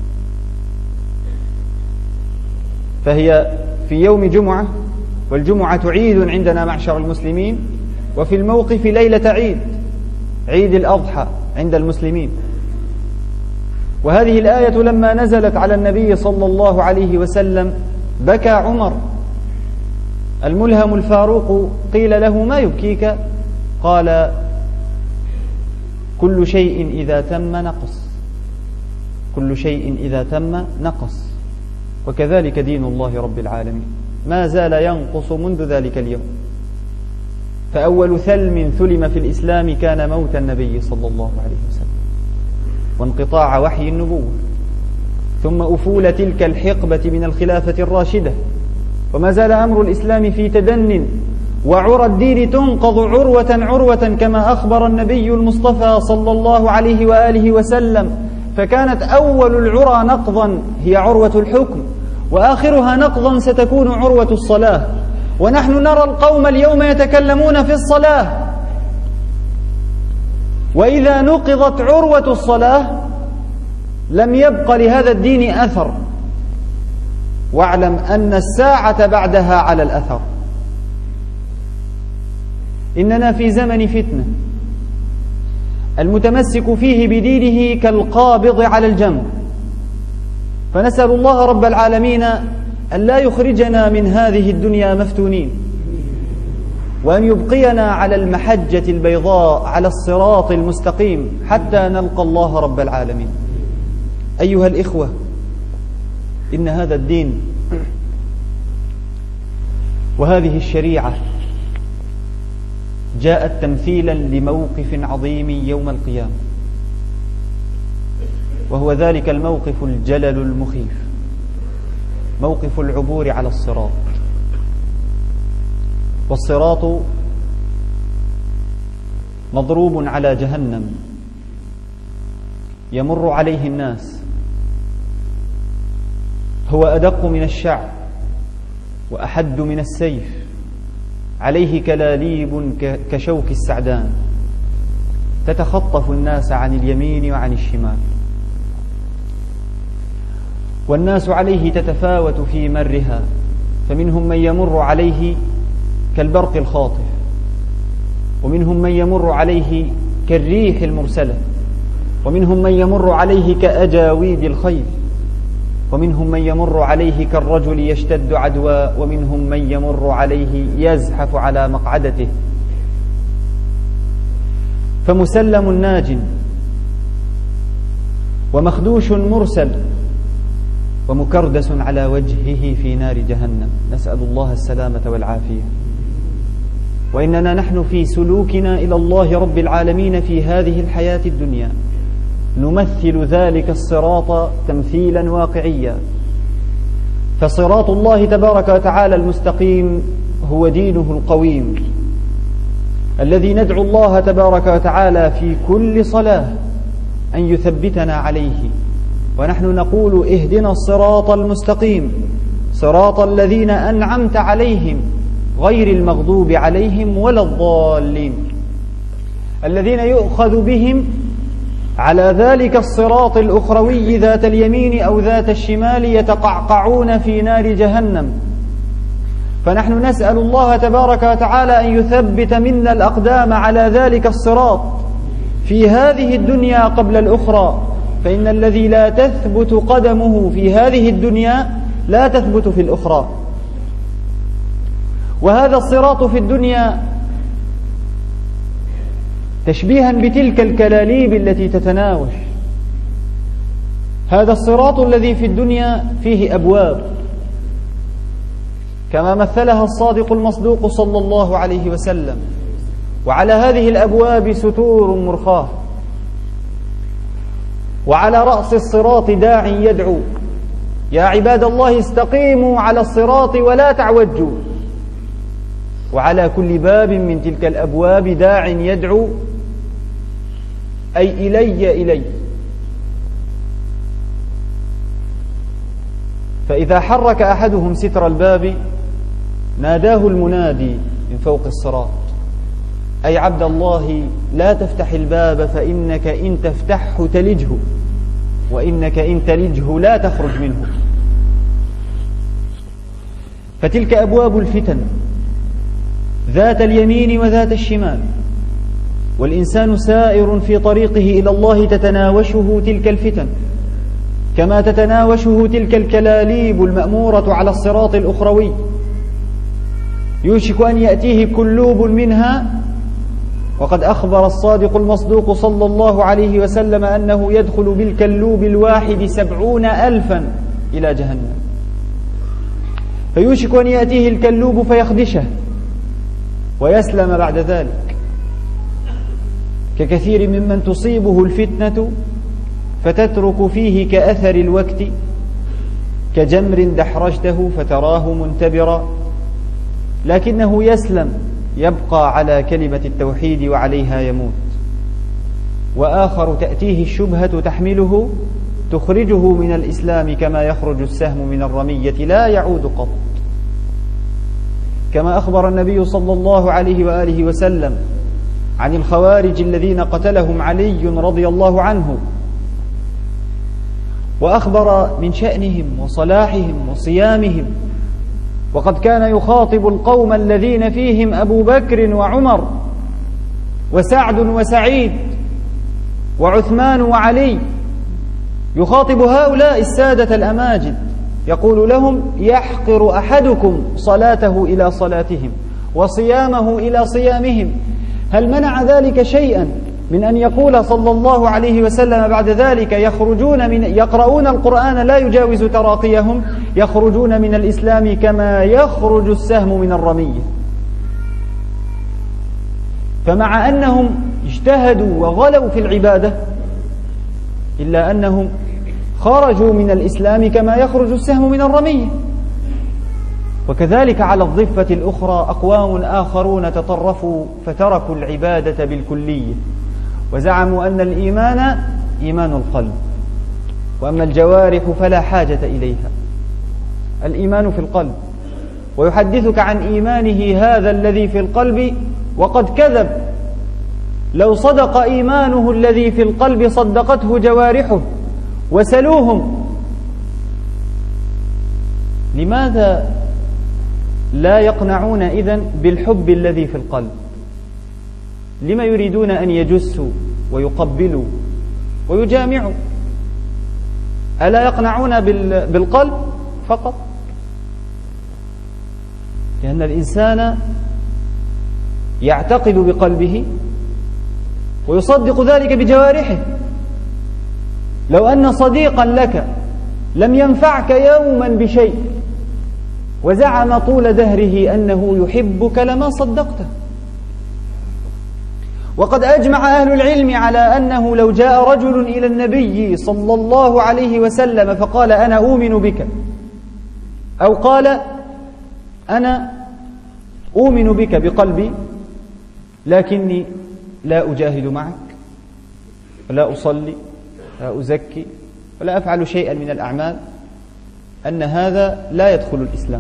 فهي في يوم جمعة، والجمعة عيد عندنا معشر المسلمين، وفي الموقف ليلة عيد، عيد الأضحى عند المسلمين. وهذه الآية لما نزلت على النبي صلى الله عليه وسلم بكى عمر الملهم الفاروق، قيل له: ما يبكيك؟ قال: كل شيء إذا تم نقص، كل شيء إذا تم نقص، وكذلك دين الله رب العالمين ما زال ينقص منذ ذلك اليوم. فأول ثلم ثلم في الإسلام كان موت النبي صلى الله عليه وسلم وانقطاع وحي النبوة، ثم أفول تلك الحقبة من الخلافة الراشدة، وما زال أمر الإسلام في تدن، وعرى الدين تنقض عروة عروة كما أخبر النبي المصطفى صلى الله عليه وآله وسلم. فكانت أول العرى نقضا هي عروة الحكم، وآخرها نقضا ستكون عروة الصلاة. ونحن نرى القوم اليوم يتكلمون في الصلاة، وإذا نقضت عروة الصلاة لم يبق لهذا الدين أثر. واعلم أن الساعة بعدها على الأثر. إننا في زمن فتنة، المتمسك فيه بدينه كالقابض على الجمر، فنسأل الله رب العالمين أن لا يخرجنا من هذه الدنيا مفتونين، وأن يبقينا على المحجة البيضاء على الصراط المستقيم حتى نلقى الله رب العالمين. أيها الإخوة، إن هذا الدين وهذه الشريعة جاءت تمثيلا لموقف عظيم يوم القيامة، وهو ذلك الموقف الجلل المخيف، موقف العبور على الصراط. والصراط مضروب على جهنم، يمر عليه الناس، هو أدق من الشعر وأحد من السيف، عليه كلاليب كشوك السعدان، تتخطف الناس عن اليمين وعن الشمال، والناس عليه تتفاوت في مرها، فمنهم من يمر عليه كالبرق الخاطف، ومنهم من يمر عليه كالريح المرسلة، ومنهم من يمر عليه كأجاويد الخيل، ومنهم من يمر عليه كالرجل يشتد عدوى، ومنهم من يمر عليه يزحف على مقعدته. فمسلم ناج، ومخدوش مرسل، ومكردس على وجهه في نار جهنم، نسأل الله السلامة والعافية. وإننا نحن في سلوكنا إلى الله رب العالمين في هذه الحياة الدنيا نمثل ذلك الصراط تمثيلا واقعيا. فصراط الله تبارك وتعالى المستقيم هو دينه القويم، الذي ندعو الله تبارك وتعالى في كل صلاة أن يثبتنا عليه، ونحن نقول: اهدنا الصراط المستقيم صراط الذين أنعمت عليهم غير المغضوب عليهم ولا الضالين، الذين يؤخذ بهم على ذلك الصراط الأخروي ذات اليمين أو ذات الشمال يتقعقعون في نار جهنم. فنحن نسأل الله تبارك وتعالى أن يثبت منا الأقدام على ذلك الصراط في هذه الدنيا قبل الأخرى، فإن الذي لا تثبت قدمه في هذه الدنيا لا تثبت في الأخرى. وهذا الصراط في الدنيا تشبيها بتلك الكلاليب التي تتناوش، هذا الصراط الذي في الدنيا فيه أبواب، كما مثلها الصادق المصدوق صلى الله عليه وسلم، وعلى هذه الأبواب ستور مرخاة، وعلى رأس الصراط داع يدعو: يا عباد الله استقيموا على الصراط ولا تعوجوا. وعلى كل باب من تلك الأبواب داع يدعو، أي إلي إلي. فإذا حرك أحدهم ستر الباب ناداه المنادي من فوق الصراط: أي عبد الله لا تفتح الباب، فإنك إن تفتحه تلجه، وإنك إن تلجه لا تخرج منه. فتلك أبواب الفتن ذات اليمين وذات الشمال، والإنسان سائر في طريقه إلى الله تتناوشه تلك الفتن، كما تتناوشه تلك الكلاليب المأمورة على الصراط الأخروي. يوشك أن يأتيه كلوب منها، وقد أخبر الصادق المصدوق صلى الله عليه وسلم أنه يدخل بالكلوب الواحد سبعون ألفا إلى جهنم. فيوشك أن يأتيه الكلوب فيخدشه ويسلم بعد ذلك، ككثير ممن تصيبه الفتنة فتترك فيه كأثر الوقت كجمر دحرجته فتراه منتبرا، لكنه يسلم، يبقى على كلمة التوحيد وعليها يموت. وآخر تأتيه الشبهة تحمله تخرجه من الإسلام كما يخرج السهم من الرمية لا يعود قط، كما أخبر النبي صلى الله عليه وآله وسلم عن الخوارج الذين قتلهم علي رضي الله عنه، وأخبر من شأنهم وصلاحهم وصيامهم، وقد كان يخاطب القوم الذين فيهم أبو بكر وعمر وسعد وسعيد وعثمان وعلي، يخاطب هؤلاء السادة الأماجد يقول لهم: يحقر أحدكم صلاته إلى صلاتهم وصيامه إلى صيامهم. هل منع ذلك شيئا من أن يقول صلى الله عليه وسلم بعد ذلك: يخرجون من يقرؤون القرآن لا يجاوز تراقيهم، يخرجون من الإسلام كما يخرج السهم من الرمية. فمع أنهم اجتهدوا وغلوا في العبادة إلا أنهم خرجوا من الإسلام كما يخرج السهم من الرمية. وكذلك على الضفة الأخرى أقوام آخرون تطرفوا فتركوا العبادة بالكلية، وزعموا أن الإيمان إيمان القلب، وأما الجوارح فلا حاجة إليها. الإيمان في القلب، ويحدثك عن إيمانه هذا الذي في القلب وقد كذب. لو صدق إيمانه الذي في القلب صدقته جوارحه. وسلوهم: لماذا لا يقنعون إذن بالحب الذي في القلب؟ لما يريدون أن يجسوا ويقبلوا ويجامعوا؟ ألا يقنعون بالقلب فقط؟ لأن الإنسان يعتقد بقلبه ويصدق ذلك بجوارحه. لو أن صديقا لك لم ينفعك يوما بشيء وزعم طول دهره أنه يحبك لما صدقته. وقد أجمع أهل العلم على أنه لو جاء رجل إلى النبي صلى الله عليه وسلم فقال: أنا أؤمن بك، أو قال: أنا أؤمن بك بقلبي لكني لا أجاهد معك ولا أصلي لا أزكي ولا أفعل شيئا من الأعمال، أن هذا لا يدخل الإسلام،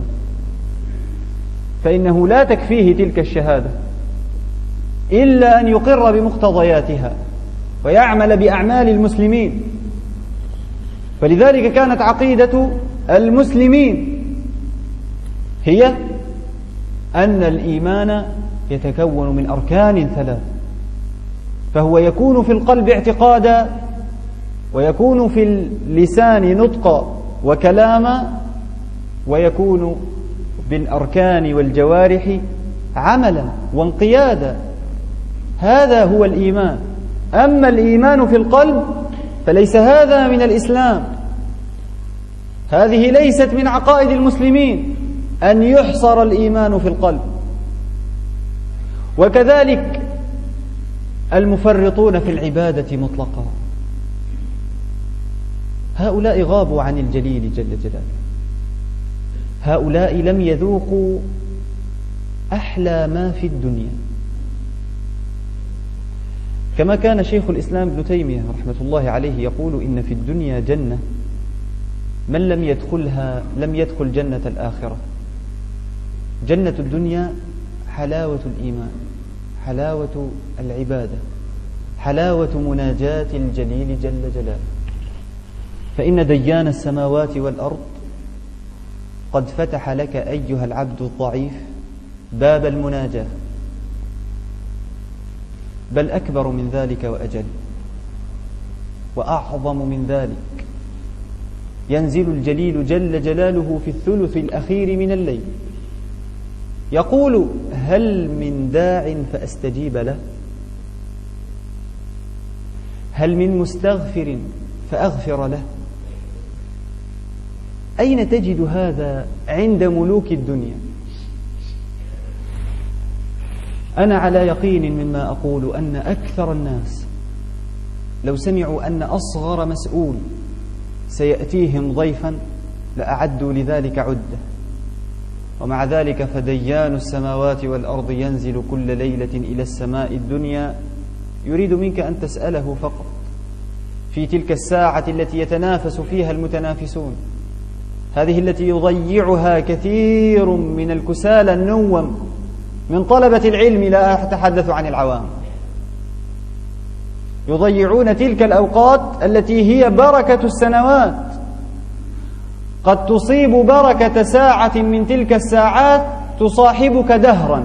فإنه لا تكفيه تلك الشهادة إلا أن يقر بمقتضياتها ويعمل بأعمال المسلمين. فلذلك كانت عقيدة المسلمين هي أن الإيمان يتكون من أركان ثلاث، فهو يكون في القلب اعتقادا، ويكون في اللسان نطقا وكلاما، ويكون بالأركان والجوارح عملا وانقيادا. هذا هو الإيمان. أما الإيمان في القلب فليس هذا من الإسلام. هذه ليست من عقائد المسلمين أن يحصر الإيمان في القلب. وكذلك المفرطون في العبادة مطلقا، هؤلاء غابوا عن الجليل جل جلاله. هؤلاء لم يذوقوا أحلى ما في الدنيا، كما كان شيخ الإسلام ابن تيمية رحمة الله عليه يقول: إن في الدنيا جنة من لم يدخلها لم يدخل جنة الآخرة. جنة الدنيا حلاوة الإيمان، حلاوة العبادة، حلاوة مناجاة الجليل جل جلاله. فإن ديان السماوات والأرض قد فتح لك أيها العبد الضعيف باب المناجاة، بل أكبر من ذلك وأجل وأعظم من ذلك. ينزل الجليل جل جلاله في الثلث الأخير من الليل يقول: هل من داع فأستجيب له؟ هل من مستغفر فأغفر له؟ أين تجد هذا عند ملوك الدنيا؟ أنا على يقين مما أقول أن أكثر الناس لو سمعوا أن أصغر مسؤول سيأتيهم ضيفا لأعدوا لذلك عدة. ومع ذلك فديان السماوات والأرض ينزل كل ليلة إلى السماء الدنيا يريد منك أن تسأله فقط في تلك الساعة التي يتنافس فيها المتنافسون، هذه التي يضيعها كثير من الكسالى النوم من طلبة العلم، لا أتحدث عن العوام، يضيعون تلك الأوقات التي هي بركة السنوات. قد تصيب بركة ساعة من تلك الساعات تصاحبك دهرا،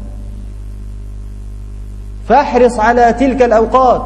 فاحرص على تلك الأوقات،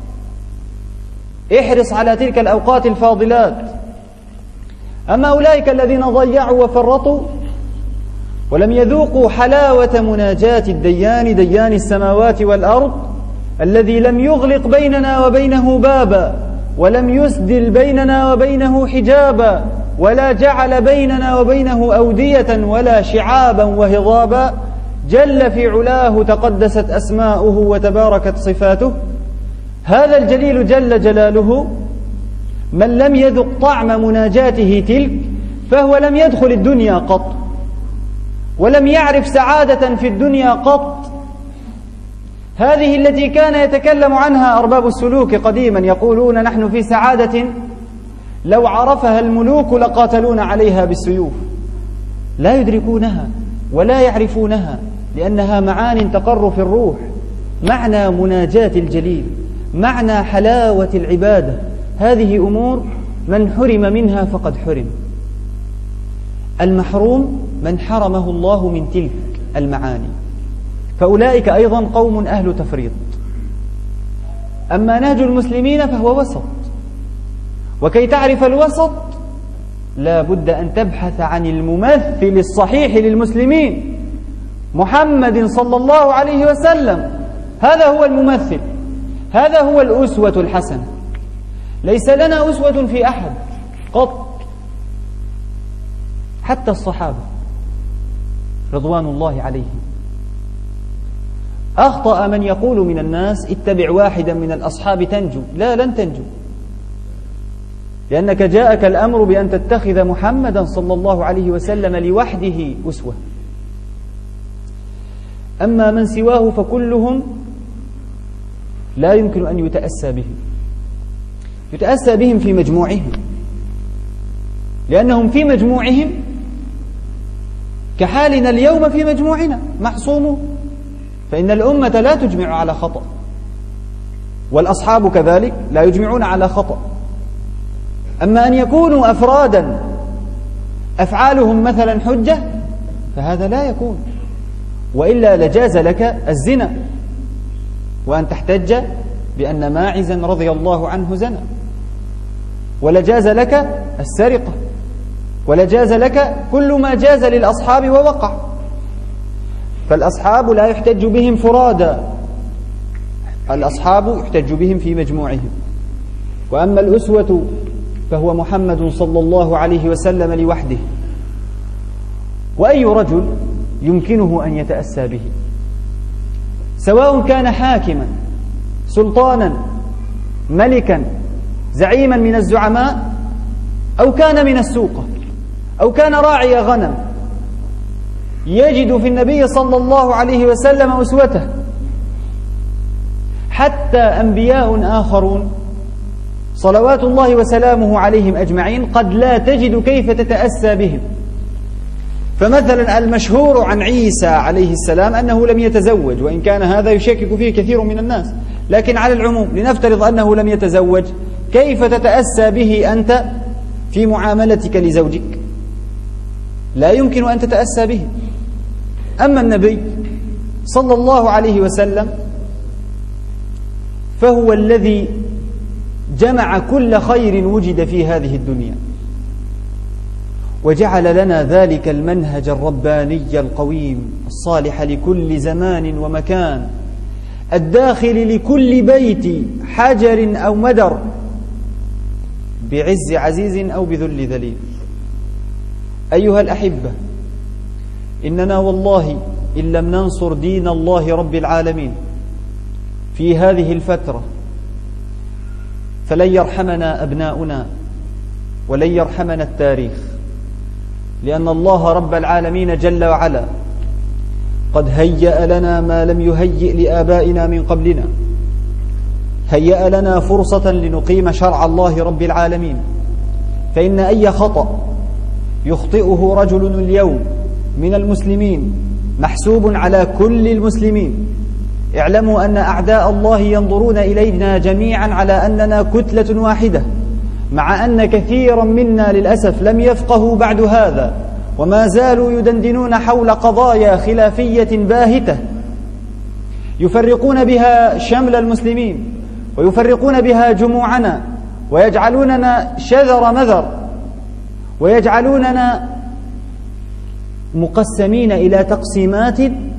احرص على تلك الأوقات الفاضلات. أما أولئك الذين ضيعوا وفرطوا ولم يذوقوا حلاوة مناجاة الديان، ديان السماوات والأرض، الذي لم يغلق بيننا وبينه بابا، ولم يسدل بيننا وبينه حجابا، ولا جعل بيننا وبينه أودية ولا شعابا وهضابا، جل في علاه تقدست أسماؤه وتباركت صفاته. هذا الجليل جل جلاله من لم يذق طعم مناجاته تلك فهو لم يدخل الدنيا قط، ولم يعرف سعادة في الدنيا قط. هذه التي كان يتكلم عنها أرباب السلوك قديما، يقولون نحن في سعادة لو عرفها الملوك لقاتلون عليها بالسيوف. لا يدركونها ولا يعرفونها، لأنها معان تقر في الروح، معنى مناجاة الجليل، معنى حلاوة العبادة. هذه أمور من حرم منها فقد حرم. المحروم من حرمه الله من تلك المعاني، فأولئك أيضا قوم أهل تفريط. أما نهج المسلمين فهو وسط، وكي تعرف الوسط لا بد أن تبحث عن الممثل الصحيح للمسلمين، محمد صلى الله عليه وسلم. هذا هو الممثل، هذا هو الأسوة الحسنة. ليس لنا أسوة في أحد قط، حتى الصحابة رضوان الله عليهم. أخطأ من يقول من الناس اتبع واحدا من الأصحاب تنجو. لا، لن تنجو، لأنك جاءك الأمر بأن تتخذ محمدا صلى الله عليه وسلم لوحده أسوة. أما من سواه فكلهم لا يمكن أن يتأسى بهم، يتأسى بهم في مجموعهم، لأنهم في مجموعهم كحالنا اليوم في مجموعنا معصومون، فإن الأمة لا تجمع على خطأ، والأصحاب كذلك لا يجمعون على خطأ. أما أن يكونوا أفرادا أفعالهم مثلا حجة فهذا لا يكون، وإلا لجاز لك الزنا وأن تحتج بأن ماعزا رضي الله عنه زنى، ولجاز لك السرقة، ولجاز لك كل ما جاز للأصحاب ووقع. فالأصحاب لا يحتج بهم فرادا، الأصحاب يحتج بهم في مجموعهم. وأما الأسوة فهو محمد صلى الله عليه وسلم لوحده، وأي رجل يمكنه أن يتأسى به، سواء كان حاكما، سلطانا، ملكا، زعيما من الزعماء، أو كان من السوقة، أو كان راعي غنم، يجد في النبي صلى الله عليه وسلم أسوته. حتى أنبياء آخرون صلوات الله وسلامه عليهم أجمعين قد لا تجد كيف تتأسى بهم. فمثلا المشهور عن عيسى عليه السلام أنه لم يتزوج، وإن كان هذا يشكك فيه كثير من الناس، لكن على العموم لنفترض أنه لم يتزوج، كيف تتأسى به أنت في معاملتك لزوجك؟ لا يمكن أن تتأسى به. أما النبي صلى الله عليه وسلم فهو الذي جمع كل خير وجد في هذه الدنيا، وجعل لنا ذلك المنهج الرباني القويم الصالح لكل زمان ومكان، الداخل لكل بيت حجر أو مدر، بعز عزيز أو بذل ذليل. أيها الأحبة، إننا والله إن لم ننصر دين الله رب العالمين في هذه الفترة فلن يرحمنا أبناؤنا ولن يرحمنا التاريخ. لأن الله رب العالمين جل وعلا قد هيأ لنا ما لم يهيئ لآبائنا من قبلنا، هيأ لنا فرصة لنقيم شرع الله رب العالمين. فإن أي خطأ يخطئه رجل اليوم من المسلمين محسوب على كل المسلمين. اعلموا أن أعداء الله ينظرون إلينا جميعا على أننا كتلة واحدة، مع أن كثيرا منا للأسف لم يفقهوا بعد هذا، وما زالوا يدندنون حول قضايا خلافية باهتة يفرقون بها شمل المسلمين، ويفرقون بها جموعنا، ويجعلوننا شذر مذر، ويجعلوننا مقسمين إلى تقسيمات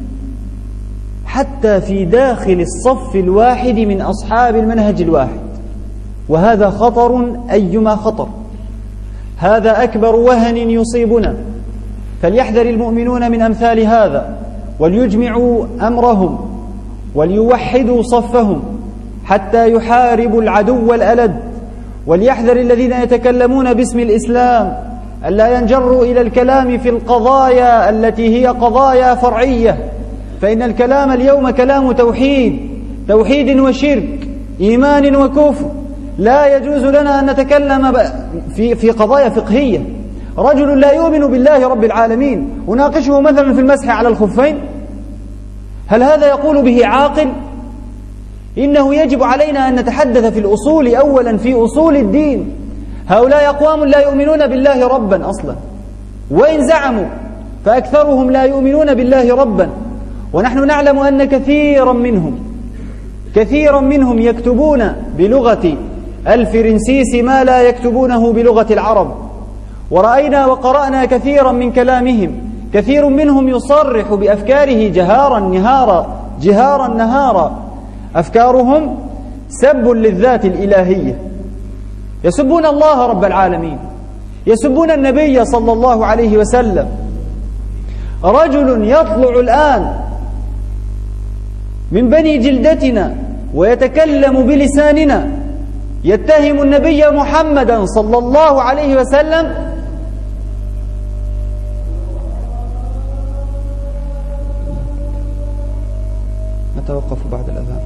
حتى في داخل الصف الواحد من أصحاب المنهج الواحد. وهذا خطر أيما خطر، هذا أكبر وهن يصيبنا. فليحذر المؤمنون من أمثال هذا، وليجمعوا أمرهم، وليوحدوا صفهم حتى يحاربوا العدو الألد. وليحذر الذين يتكلمون باسم الإسلام ألا ينجروا إلى الكلام في القضايا التي هي قضايا فرعية، فإن الكلام اليوم كلام توحيد، توحيد وشرك، إيمان وكفر. لا يجوز لنا أن نتكلم في في قضايا فقهية. رجل لا يؤمن بالله رب العالمين أناقشه مثلا في المسح على الخفين، هل هذا يقول به عاقل؟ إنه يجب علينا أن نتحدث في الأصول أولا، في أصول الدين. هؤلاء أقوام لا يؤمنون بالله ربا أصلا، وإن زعموا فأكثرهم لا يؤمنون بالله ربا. ونحن نعلم أن كثيرا منهم كثيرا منهم يكتبون بلغة الفرنسيس ما لا يكتبونه بلغة العرب. ورأينا وقرأنا كثيرا من كلامهم، كثير منهم يصرح بأفكاره جهارا نهارا جهارا نهارا. أفكارهم سب للذات الإلهية، يسبون الله رب العالمين، يسبون النبي صلى الله عليه وسلم. رجل يطلع الآن من بني جلدتنا ويتكلم بلساننا يتهم النبي محمدا صلى الله عليه وسلم نتوقف بعد الأذان.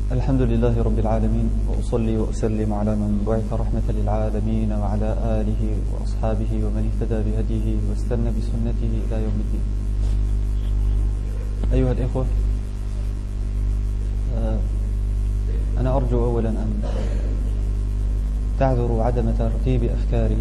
الحمد لله رب العالمين، وأصلي وأسلم على من بعث رحمة للعالمين وعلى آله وأصحابه ومن اهتدى بهديه واستنى بسنته إلى يوم الدين. أيها الإخوة، أنا أرجو أولا أن تعذروا عدم ترتيب أفكاري،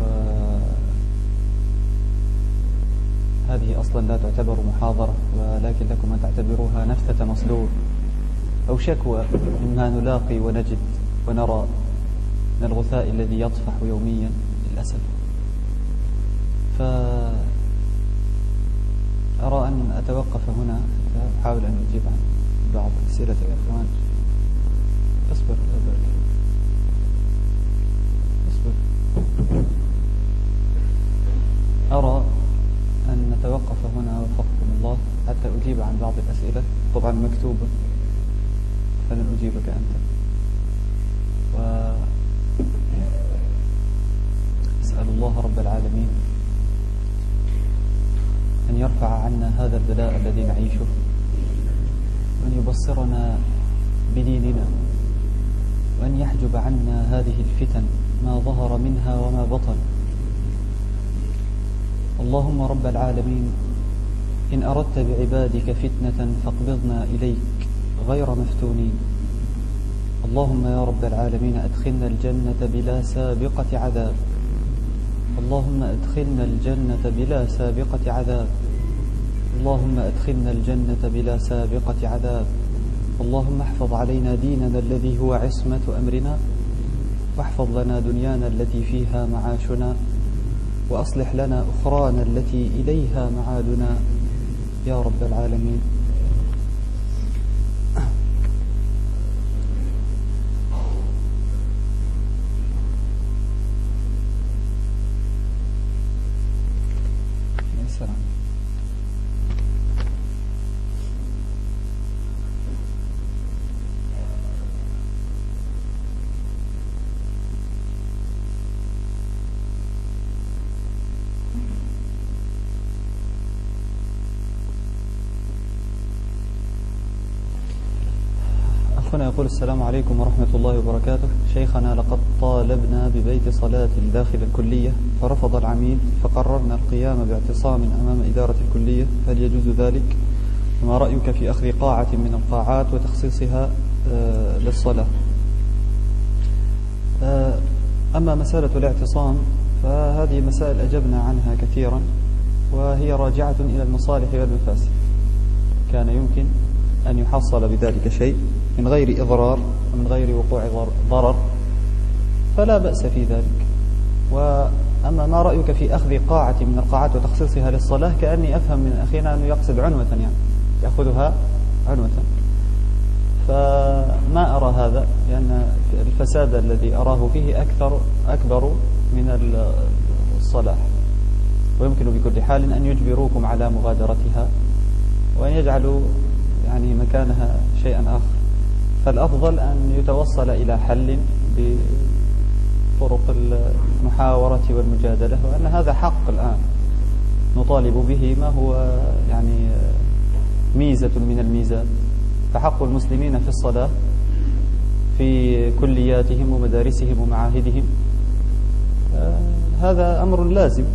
وهذه أصلا لا تعتبر محاضرة، ولكن لكم أن تعتبروها نفتة مصدور أو شكوى مما نلاقي ونجد ونرى من الغثاء الذي يطفح يوميا للأسف. فأرى أن أتوقف هنا، أحاول أن أجيب عن بعض أسئلة الإخوان. اصبر اصبر أرى أن نتوقف هنا وفقكم الله حتى أجيب عن بعض الأسئلة، طبعا مكتوبة فلن أجيبك أنت. وأسأل الله رب العالمين أن يرفع عنا هذا البلاء الذي نعيشه، وأن يبصرنا بديننا، وأن يحجب عنا هذه الفتن ما ظهر منها وما بطن. اللهم رب العالمين، إن أردت بعبادك فتنة فاقبضنا إليك غير مفتونين. اللهم يا رب العالمين أدخلنا الجنة بلا سابقة عذاب. اللهم أدخلنا الجنة بلا سابقة عذاب. اللهم أدخلنا الجنة بلا سابقة عذاب. اللهم احفظ علينا ديننا الذي هو عصمة أمرنا، واحفظ لنا دنيانا التي فيها معاشنا، وأصلح لنا أخرانا التي إليها معادنا يا رب العالمين. السلام. أخونا يقول: السلام عليكم ورحمة الله وبركاته. شيخنا، لقد طالبنا ببيت صلاة داخل الكلية فرفض العميد، فقررنا القيام باعتصام أمام إدارة الكلية، هل يجوز ذلك؟ وما رأيك في أخذ قاعة من القاعات وتخصيصها للصلاة؟ أما مسألة الاعتصام فهذه مسائل أجبنا عنها كثيرا، وهي راجعة إلى المصالح والمفاسد. كان يمكن أن يحصل بذلك شيء من غير إضرار ومن غير وقوع ضرر، فلا بأس في ذلك. وأما ما رأيك في أخذ قاعة من القاعات وتخصيصها للصلاة، كأني أفهم من أخينا أنه يقصد عنوة، يعني يأخذها عنوة، فما أرى هذا، لأن الفساد الذي أراه فيه أكثر أكبر من الصلاح، ويمكن بكل حال أن يجبروكم على مغادرتها وأن يجعلوا يعني مكانها شيئا آخر. فالأفضل أن يتوصل إلى حل بطرق المحاورة والمجادلة، وأن هذا حق الآن نطالب به، ما هو يعني ميزة من الميزات. فحق المسلمين في الصلاة في كلياتهم ومدارسهم ومعاهدهم هذا أمر لازم.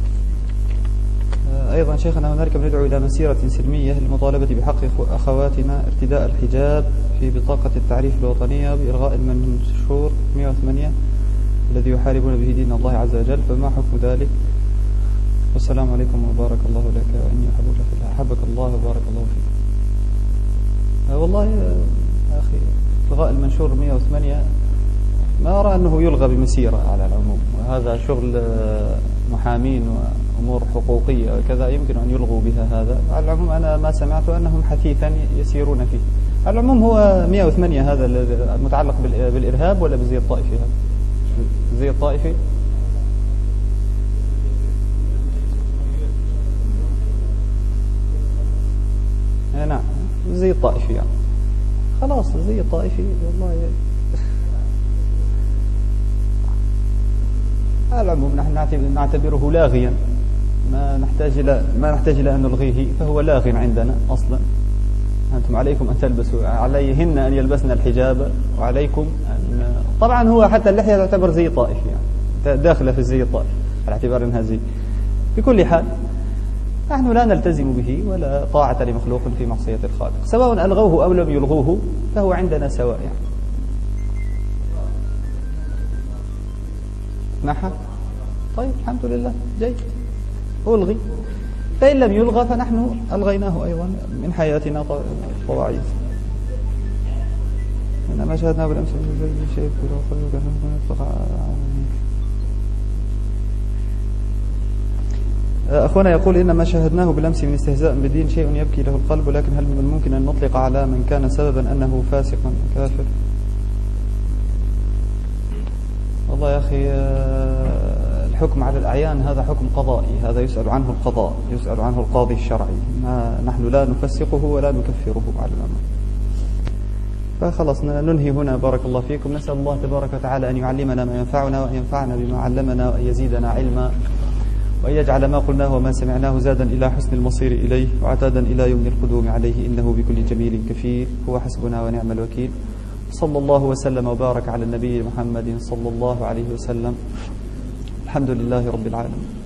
أيضا شيخنا، هنالك بندعو إلى مسيرة سلمية للمطالبة بحق أخواتنا ارتداء الحجاب في بطاقة التعريف الوطنية بإلغاء المنشور مئة وثمانية الذي يحاربون به دين الله عز وجل، فما حكم ذلك؟ والسلام عليكم وبارك الله لك، وإني أحبك في الله. أحبك الله وبارك الله فيك. والله يا أخي، إلغاء المنشور مئة وثمانية ما أرى أنه يلغى بمسيرة على العموم، وهذا شغل محامين وأمور حقوقية وكذا، يمكن أن يلغوا بها هذا. على العموم أنا ما سمعت أنهم حثيثا يسيرون فيه. على العموم هو مئة وثمانية هذا المتعلق بالإرهاب ولا بالزي الطائفي؟ هذا زي الطائفي. نعم، زي الطائفي يعني. خلاص زي الطائفي والله. على العموم نحن نعتبره لاغيا، ما نحتاج إلى ما نحتاج إلى أن نلغيه، فهو لاغ عندنا أصلا. أنتم عليكم أن تلبسوا، عليهن أن يلبسن الحجاب، وعليكم أن طبعا هو حتى اللحية تعتبر زي طائف، يعني داخلة في الزي الطائف على اعتبار أنها زي. بكل حال نحن لا نلتزم به ولا طاعة لمخلوق في معصية الخالق، سواء ألغوه أو لم يلغوه فهو عندنا سواء يعني. نحن طيب الحمد لله جيد، ألغي، فإن لم يلغى فنحن ألغيناه أيضا من حياتنا طواعية. إنما شاهدناه بالأمس من شيء أخونا يقول إنما شاهدناه بالأمس من استهزاء بدين شيء يبكي له القلب، ولكن هل من الممكن أن نطلق على من كان سببا أنه فاسقا كافر؟ والله يا أخي الحكم على الأعيان هذا حكم قضائي، هذا يسأل عنه القضاء، يسأل عنه القاضي الشرعي، ما نحن لا نفسقه ولا نكفره على الأمر. فخلص ننهي هنا بارك الله فيكم. نسأل الله تبارك وتعالى أن يعلمنا ما ينفعنا وأن ينفعنا بما علمنا وأن يزيدنا علما وأن يجعل ما قلناه وما سمعناه زادا إلى حسن المصير إليه وعتادا إلى يوم القدوم عليه، إنه بكل جميل كفيل، هو حسبنا ونعم الوكيل. صلى الله وسلم وبارك على النبي محمد صلى الله عليه وسلم. الحمد لله رب العالمين.